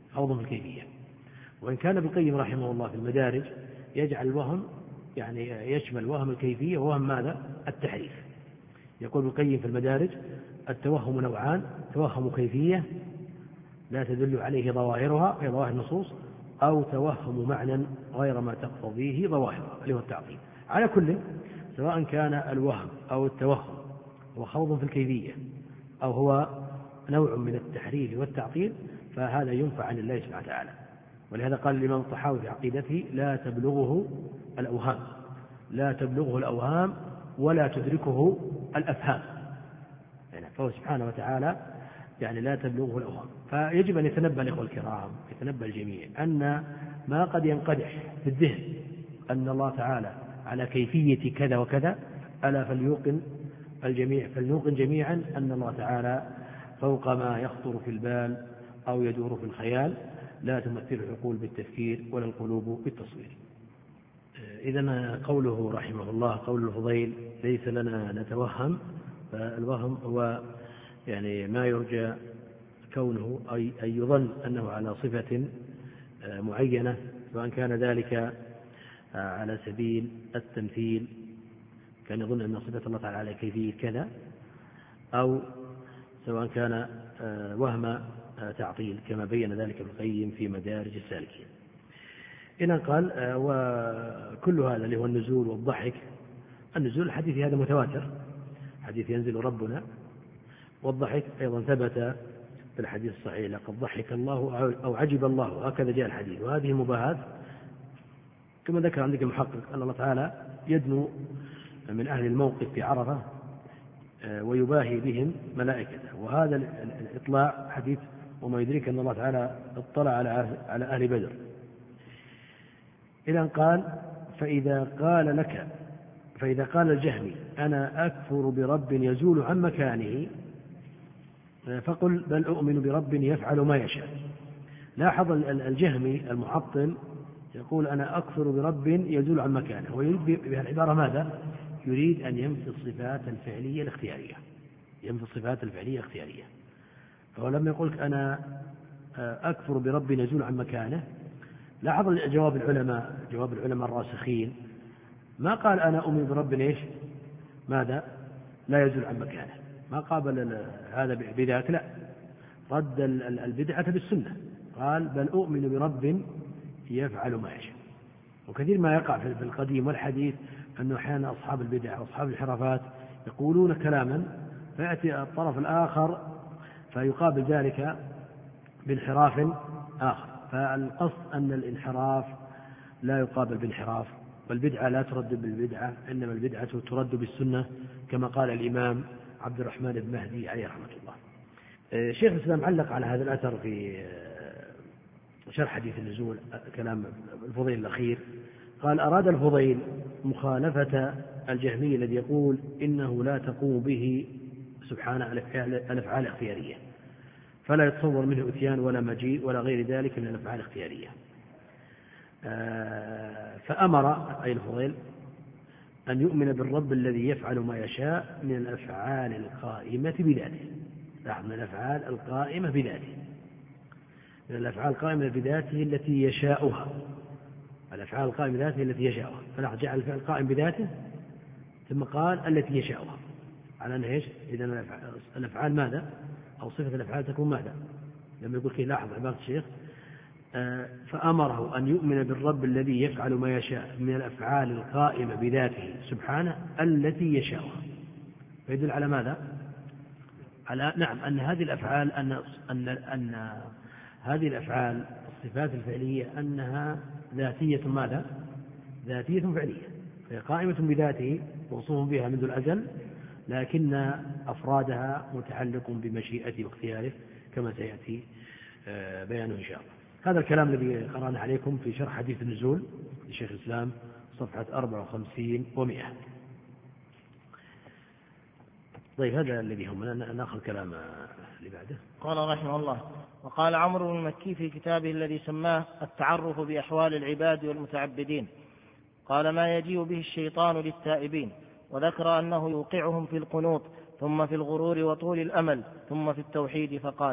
S2: خوض في الكيفية. وإن كان ابن القيم رحمه الله في المدارج يجعل الوهم يعني يشمل وهم الكيفية ووهم ماذا؟ التحريف. يقول ابن القيم في المدارج: التوهم نوعان: توهم كيفية لا تدل عليه ظواهرها أي ظواهر النصوص، أو توهم معنى غير ما تقتضيه ظواهرها اللي هو التعطيل. على كل، سواء كان الوهم أو التوهم هو خوض في الكيفية أو هو نوع من التحريف والتعطيل، فهذا ينفع عن الله سبحانه وتعالى. ولهذا قال الإمام الطحاوي في عقيدته: لا تبلغه الأوهام، لا تبلغه الأوهام ولا تدركه الأفهام. يعني فهو سبحانه وتعالى يعني لا تبلغه الأوهام. فيجب أن يتنبه الإخوة الكرام، يتنبه الجميع أن ما قد ينقدح في الذهن أن الله تعالى على كيفية كذا وكذا، ألا فليوقن الجميع، فلنوقن جميعا أن الله تعالى فوق ما يخطر في البال أو يدور في الخيال، لا تمثل العقول بالتفكير ولا القلوب بالتصوير. إذن قوله رحمه الله قول الفضيل: ليس لنا نتوهم، فالوهم هو يعني ما يرجى كونه أي يظن أنه على صفة معينة، سواء كان ذلك على سبيل التمثيل، كان يظن أن صفة الله تعالى على كيفية كذا، أو سواء كان وهم تعطيل كما بين ذلك ابن القيم في مدارج السالكين. إذن قال: وكل هذا اللي هو النزول والضحك. النزول الحديث هذا متواتر، حديث ينزل ربنا، والضحك أيضا ثبت في الحديث الصحيح: لقد ضحك الله أو عجب الله، هكذا جاء الحديث. وهذه مباهات كما ذكر عندك المحقق أن الله تعالى يدنو من أهل الموقف في عرفة ويباهي بهم ملائكته. وهذا الإطلاع حديث: وما يدريك أن الله تعالى اطلع على أهل بدر. إذن قال: فإذا قال الجهمي: أنا أكفر برب يزول عن مكانه، فقل: بل أؤمن برب يفعل ما يشاء. لاحظ الجهمي المعطل يقول: أنا أكفر برب يزول عن مكانه، ويريد بها العبارة ماذا؟ يريد أن ينفي الصفات الفعلية الاختيارية، ينفي الصفات الفعلية الاختيارية. فهو لما يقول أنا أكفر برب يزول عن مكانه، لاحظ جواب العلماء الراسخين، ما قال أنا أؤمن برب إيش؟ ماذا؟ لا يزول عن مكانه، ما قابل هذا بذاك، لا، رد البدعة بالسنة، قال: بل أؤمن برب يفعل ما يشاء. وكثير ما يقع في القديم والحديث أنه أحيانا أصحاب البدع وأصحاب الانحرافات يقولون كلاما فيأتي الطرف الآخر فيقابل ذلك بانحراف آخر. فالقصد أن الانحراف لا يقابل بانحراف، والبدعة لا ترد بالبدعة، إنما البدعة ترد بالسنة، كما قال الإمام عبد الرحمن بن مهدي عليه رحمة الله. شيخ الإسلام علق على هذا الأثر في شرح حديث النزول، كلام الفضيل الأخير، قال: أراد الفضيل مخالفة الجهمي الذي يقول إنه لا تقوم به سبحانه الأفعال الاختيارية، فلا يتصور منه إتيان ولا مجيء ولا غير ذلك من الأفعال الاختيارية. فأمر أي الفضيل أن يؤمن بالرب الذي يفعل ما يشاء من الأفعال القائمة بذاته. من الأفعال القائمة بذاته، من الأفعال القائمة بذاته التي يشاؤها، الأفعال القائمة بذاته التي يشاؤها. فجعل الفعل القائم بذاته ثم قال التي يشاؤها، على أنه إيش؟ إذن الأفعال ماذا؟ أو صفة الأفعال تكون ماذا؟ لما يقول كي لاحظ عبارة الشيخ: فأمره أن يؤمن بالرب الذي يفعل ما يشاء من الأفعال القائمة بذاته سبحانه التي يشاؤها. فيدل على ماذا؟ على أن هذه الأفعال أن هذه الأفعال الصفات الفعلية أنها ذاتية ماذا؟ ذاتية فعلية، فهي قائمة بذاته موصوف بها منذ الأزل، لكن أفرادها متعلق بمشيئته واختياره كما سيأتي بيانه إن شاء الله. هذا الكلام الذي قرأنا عليكم في شرح حديث النزول لشيخ الإسلام صفحة 54 و100. طيب، هذا الذي هم نأخذ كلام اللي بعده.
S1: قال رحمه الله: وقال عمرو بن المكي في كتابه الذي سماه التعرف بأحوال العباد والمتعبدين، قال: ما يجيء به الشيطان للتائبين، وذكر أنه يوقعهم في القنوط، ثم في الغرور وطول الأمل، ثم في التوحيد، فقال: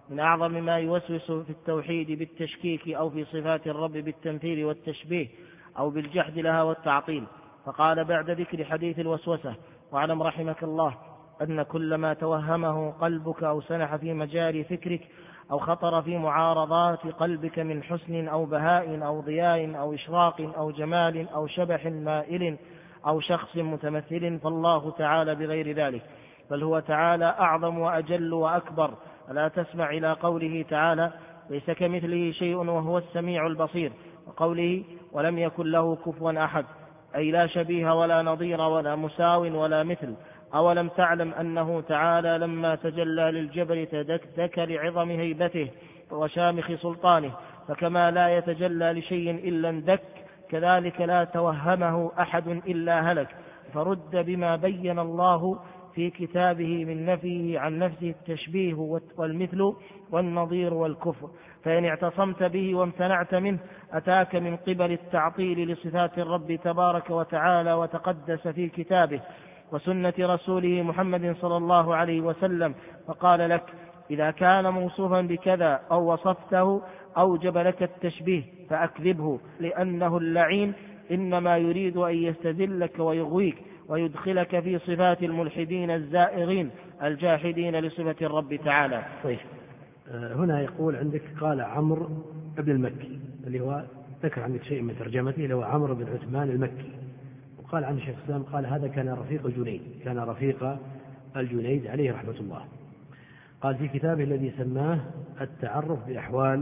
S1: من أعظم ما يوسوس في التوحيد بالتشكيك أو في صفات الرب بالتمثيل والتشبيه أو بالجحد لها والتعطيل. فقال بعد ذكر حديث الوسوسة: واعلم رحمك الله أن كل ما توهمه قلبك أو سنح في مجال فكرك أو خطر في معارضات قلبك من حسن أو بهاء أو ضياء أو إشراق أو جمال أو شبح مائل أو شخص متمثل، فالله تعالى بغير ذلك، بل هو تعالى أعظم وأجل وأكبر. ألا تسمع إلى قوله تعالى: ليس كمثله شيء وهو السميع البصير، وقوله: ولم يكن له كفوا أحد، أي لا شبيه ولا نظير ولا مساو ولا مثل. أولم تعلم أنه تعالى لما تجلى للجبل تدك لعظم هيبته وشامخ سلطانه، فكما لا يتجلى لشيء إلا اندك، كذلك لا توهمه أحد إلا هلك. فرد بما بين الله في كتابه من نفيه عن نفسه التشبيه والمثل والنظير والكفر، فإن اعتصمت به وامتنعت منه أتاك من قبل التعطيل لصفات الرب تبارك وتعالى وتقدس في كتابه وسنة رسوله محمد صلى الله عليه وسلم، فقال لك: إذا كان موصوفا بكذا أو وصفته أوجب لك التشبيه فأكذبه، لأنه اللعين إنما يريد أن يستذلك ويغويك ويدخلك في صفات الملحدين الزائغين الجاحدين لصفة الرب تعالى.
S2: طيب، هنا يقول عندك قال عمرو بن المكي، اللي هو ذكر عندك شيء من ترجمته، اللي هو عمرو بن عثمان المكي. وقال عن الشيخ الإسلام قال هذا كان رفيق الجنيد، كان رفيق الجنيد عليه رحمة الله. قال في كتابه الذي سماه التعرف بأحوال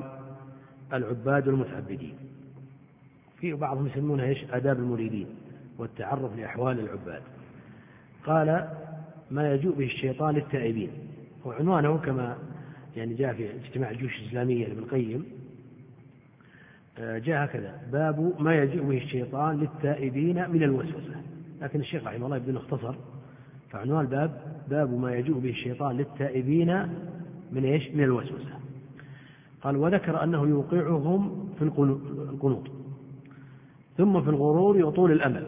S2: العباد والمتعبدين، في بعضهم يسمونها ايش؟ آداب المريدين والتعرف لأحوال العباد. قال ما يجوء به الشيطان للتائبين، وعنوانه كما يعني جاء في اجتماع الجيوش الإسلامية لابن القيم، جاء هكذا: باب ما يجوء به الشيطان للتائبين من الوسوسة. لكن الشيخ رحمه الله يبدو اختصر، فعنوان الباب باب ما يجوء به الشيطان للتائبين من ايش؟ من الوسوسة. قال وذكر أنه يوقعهم في القنوط، ثم في الغرور وطول الأمل.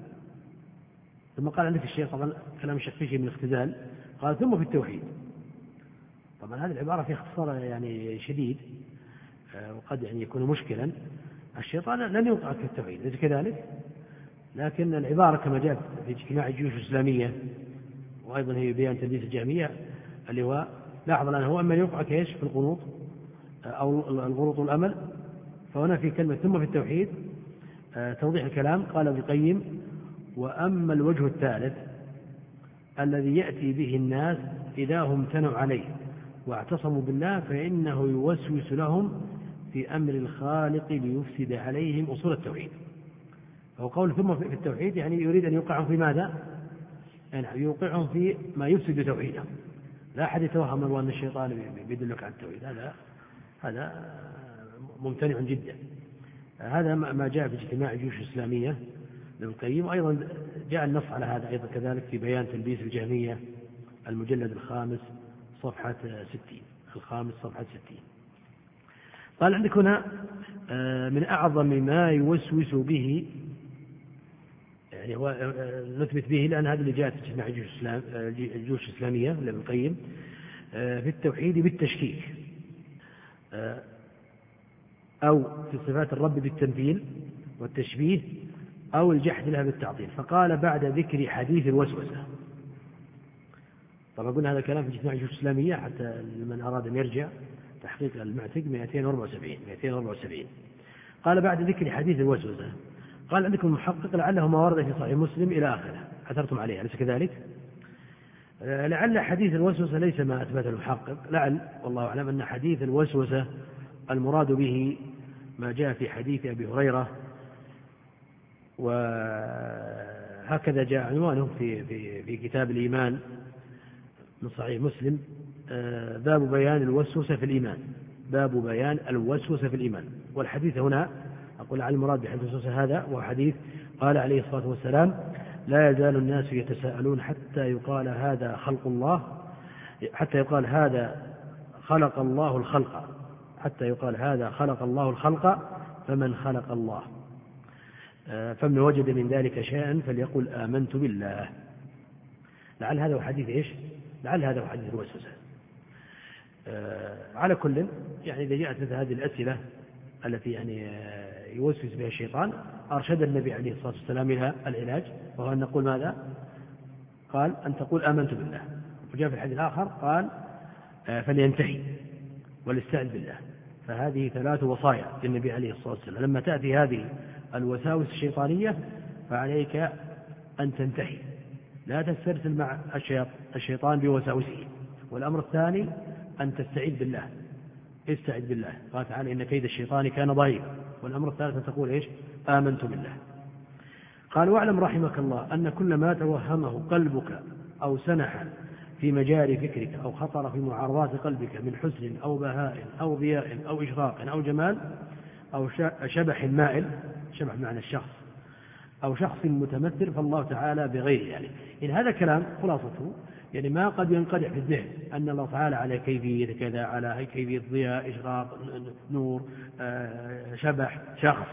S2: ثم قال عندك الشيخ طبعا كلام الشيخ فيه شيء من الاختزال، قال ثم في التوحيد. طبعا هذه العبارة فيها اختصار يعني شديد، وقد يعني يكون مشكلا. الشيطان لن يوقعك في التوحيد، ليس كذلك؟ لكن العبارة كما جاءت في اجتماع الجيوش الإسلامية، وأيضا هي بيان تلبيس الجهمية، اللي هو لاحظ أنه هو أما يوقعك ايش؟ في القنوط أو الغلط والأمل. فهنا في كلمة ثم في التوحيد توضيح الكلام. قال ابن القيم: وأما الوجه الثالث الذي يأتي به الناس إذا هم امتنعوا عليه واعتصموا بالله، فإنه يوسوس لهم في أمر الخالق ليفسد عليهم أصول التوحيد. فهو قول ثم في التوحيد يعني يريد أن يوقعهم في ماذا؟ يعني يوقعهم في ما يفسد توحيدهم. لا أحد يتوهم أن الشيطان بيدلك على التوحيد، هذا ممتنع جدا. هذا ما جاء في اجتماع الجيوش الإسلامية لابن القيم، وأيضا جاء النص على هذا أيضا كذلك في بيان تلبيس الجهمية المجلد الخامس صفحة 60. الخامس صفحة 60. قال عندك هنا من أعظم ما يوسوس به، يعني هو نثبت به لأن هذا اللي جاء في اجتماع الجيوش الإسلامية لابن القيم في التوحيد بالتشكيك، أو في صفات الرب بالتمثيل والتشبيه أو الجحد لها بالتعطيل. فقال بعد ذكر حديث الوسوسة. طبعا قلنا هذا الكلام في اجتماع الجيوش الإسلامية حتى لمن أراد أن يرجع تحقيق المعتق 274. قال بعد ذكر حديث الوسوسة. قال عندكم المحقق لعله ما ورد في صحيح مسلم إلى آخره، أثرتم عليه أليس كذلك؟ لعل حديث الوسوسة ليس ما أثبته المحقق، لعل والله أعلم أن حديث الوسوسة المراد به ما جاء في حديث أبي هريرة، وهكذا جاء عنوانه في كتاب الإيمان من صحيح مسلم: باب بيان الوسوسة في الإيمان. باب بيان الوسوسة في الإيمان. والحديث هنا أقول على المراد بحديث الوسوسة هذا وحديث قال عليه الصلاة والسلام: لا يزال الناس يتساءلون حتى يقال هذا خلق الله، حتى يقال هذا خلق الله الخلق، حتى يقال هذا خلق الله الخلق فمن خلق الله، فمن وجد من ذلك شيئا فليقل آمنت بالله. لعل هذا هو حديث إيش؟ لعل هذا هو حديث الوسوسة. على كل يعني إذا جاءت مثل هذه الأسئلة التي يعني يوسوس بها الشيطان أرشد النبي عليه الصلاة والسلام إلى العلاج، وهو أن نقول ماذا؟ قال أن تقول آمنت بالله. وجاء في الحديث الآخر قال فلينتهي وليستعذ بالله. فهذه 3 وصايا للنبي عليه الصلاة والسلام. لما تأتي هذه الوساوس الشيطانية فعليك أن تنتهي، لا تسترسل مع الشيطان بوساوسه. والأمر الثاني أن تستعيذ بالله، استعذ بالله. قال تعالى إن كيد الشيطان كان ضعيفا. والأمر الثالث أن تقول إيش؟ آمنت بالله. قال واعلم رحمك الله أن كل ما توهمه قلبك أو سنح في مجاري فكرك أو خطر في معارضات قلبك من حسن أو بهاء أو ضياء أو إشراق أو جمال أو شبح مائل، شبح معنى الشخص، أو شخص متمثل، فالله تعالى بغير يعني. إن هذا كلام خلاصته يعني ما قد ينقدح في الذهن أن الله تعالى على كيفية كذا، على كيفية ضياء، إشراق، نور، شبح، شخص.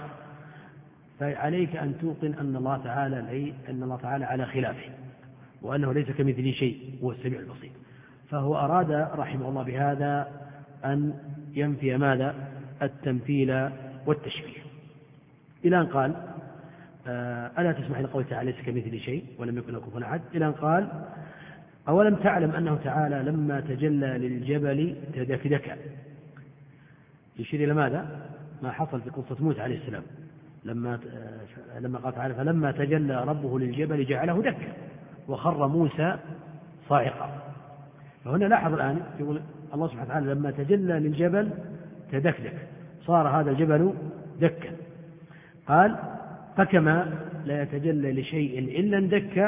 S2: فعليك أن توقن أن الله تعالى على خلافه، وأنه ليس كمثله شيء، هو السميع البصير. فهو أراد رحمه الله بهذا أن ينفي ماذا؟ التمثيل والتشبيه، إلى أن قال ألا تسمح لقوله تعالى ليس كمثله شيء ولم يكن له كفوا أحد، إلى أن قال أولم تعلم أنه تعالى لما تجلى للجبل تدكدك. يشير إلى ماذا؟ ما حصل في قصة موسى عليه السلام لما قال تعالى فلما تجلى ربه للجبل جعله دكا وخر موسى صاعقا. فهنا لاحظ الآن يقول الله سبحانه وتعالى لما تجلى للجبل تدكدك، صار هذا الجبل دكا. قال فكما لا يتجلى لشيء إلا اندك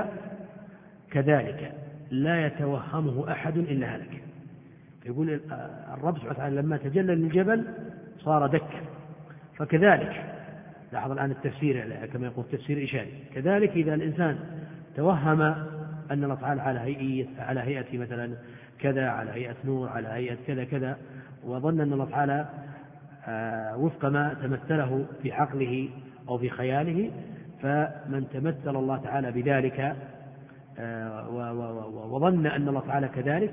S2: كذلك لا يتوهمه أحد إلا هلك. يقول الرب سبحانه وتعالى لما تجلى للجبل صار دكا، فكذلك لاحظ الآن التفسير كما يقول تفسير إشاري. كذلك إذا الإنسان توهم أن الله تعالى على هيئة مثلا كذا، على هيئة نور، على هيئة كذا كذا، وظن أن الله تعالى وفق ما تمثله في عقله أو في خياله، فمن تمثل الله تعالى بذلك وظن أن الله تعالى كذلك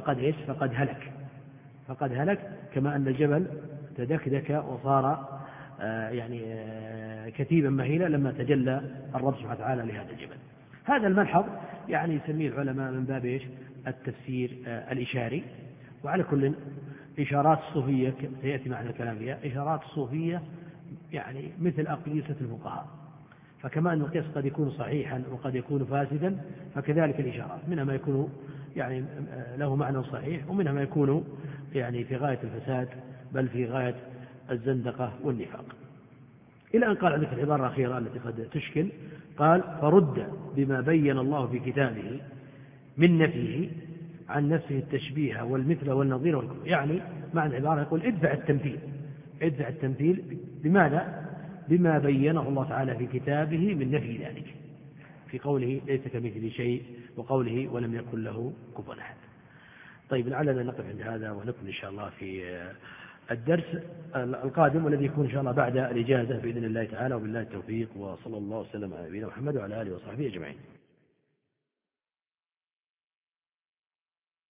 S2: فقد هلك كما أن الجبل تدكدك وصار يعني كثيبا مهيلا لما تجلى الرب سبحانه وتعالى لهذا الجبل. هذا الملحظ يعني يسميه العلماء من باب التفسير الإشاري. وعلى كل إشارات الصوفية سيأتي معنا الكلام فيها، إشارات الصوفية يعني مثل أقيسة الفقهاء، فكما أن القياس قد يكون صحيحا وقد يكون فاسدا، فكذلك الإشارات منها ما يكون يعني له معنى صحيح، ومنها ما يكون يعني في غاية الفساد بل في غاية الزندقة والنفاق. إلى أن قال عندك العبارة الأخيرة التي قد تشكل، قال فرد بما بين الله في كتابه من نفيه عن نفسه التشبيه والمثل والنظير والكفر. يعني معنى العبارة يقول ادفع التمثيل بماذا؟ بما بينه الله تعالى في كتابه من نفي ذلك، في قوله ليس كمثله شيء، وقوله ولم يكن له كفوا أحد. طيب لعلنا نقف عند هذا ونكمل إن شاء الله في الدرس القادم، والذي يكون إن شاء الله بعد الإجازة بإذن الله تعالى، وبالله التوفيق، وصلى الله وسلم على نبينا محمد وعلى آله وصحبه أجمعين.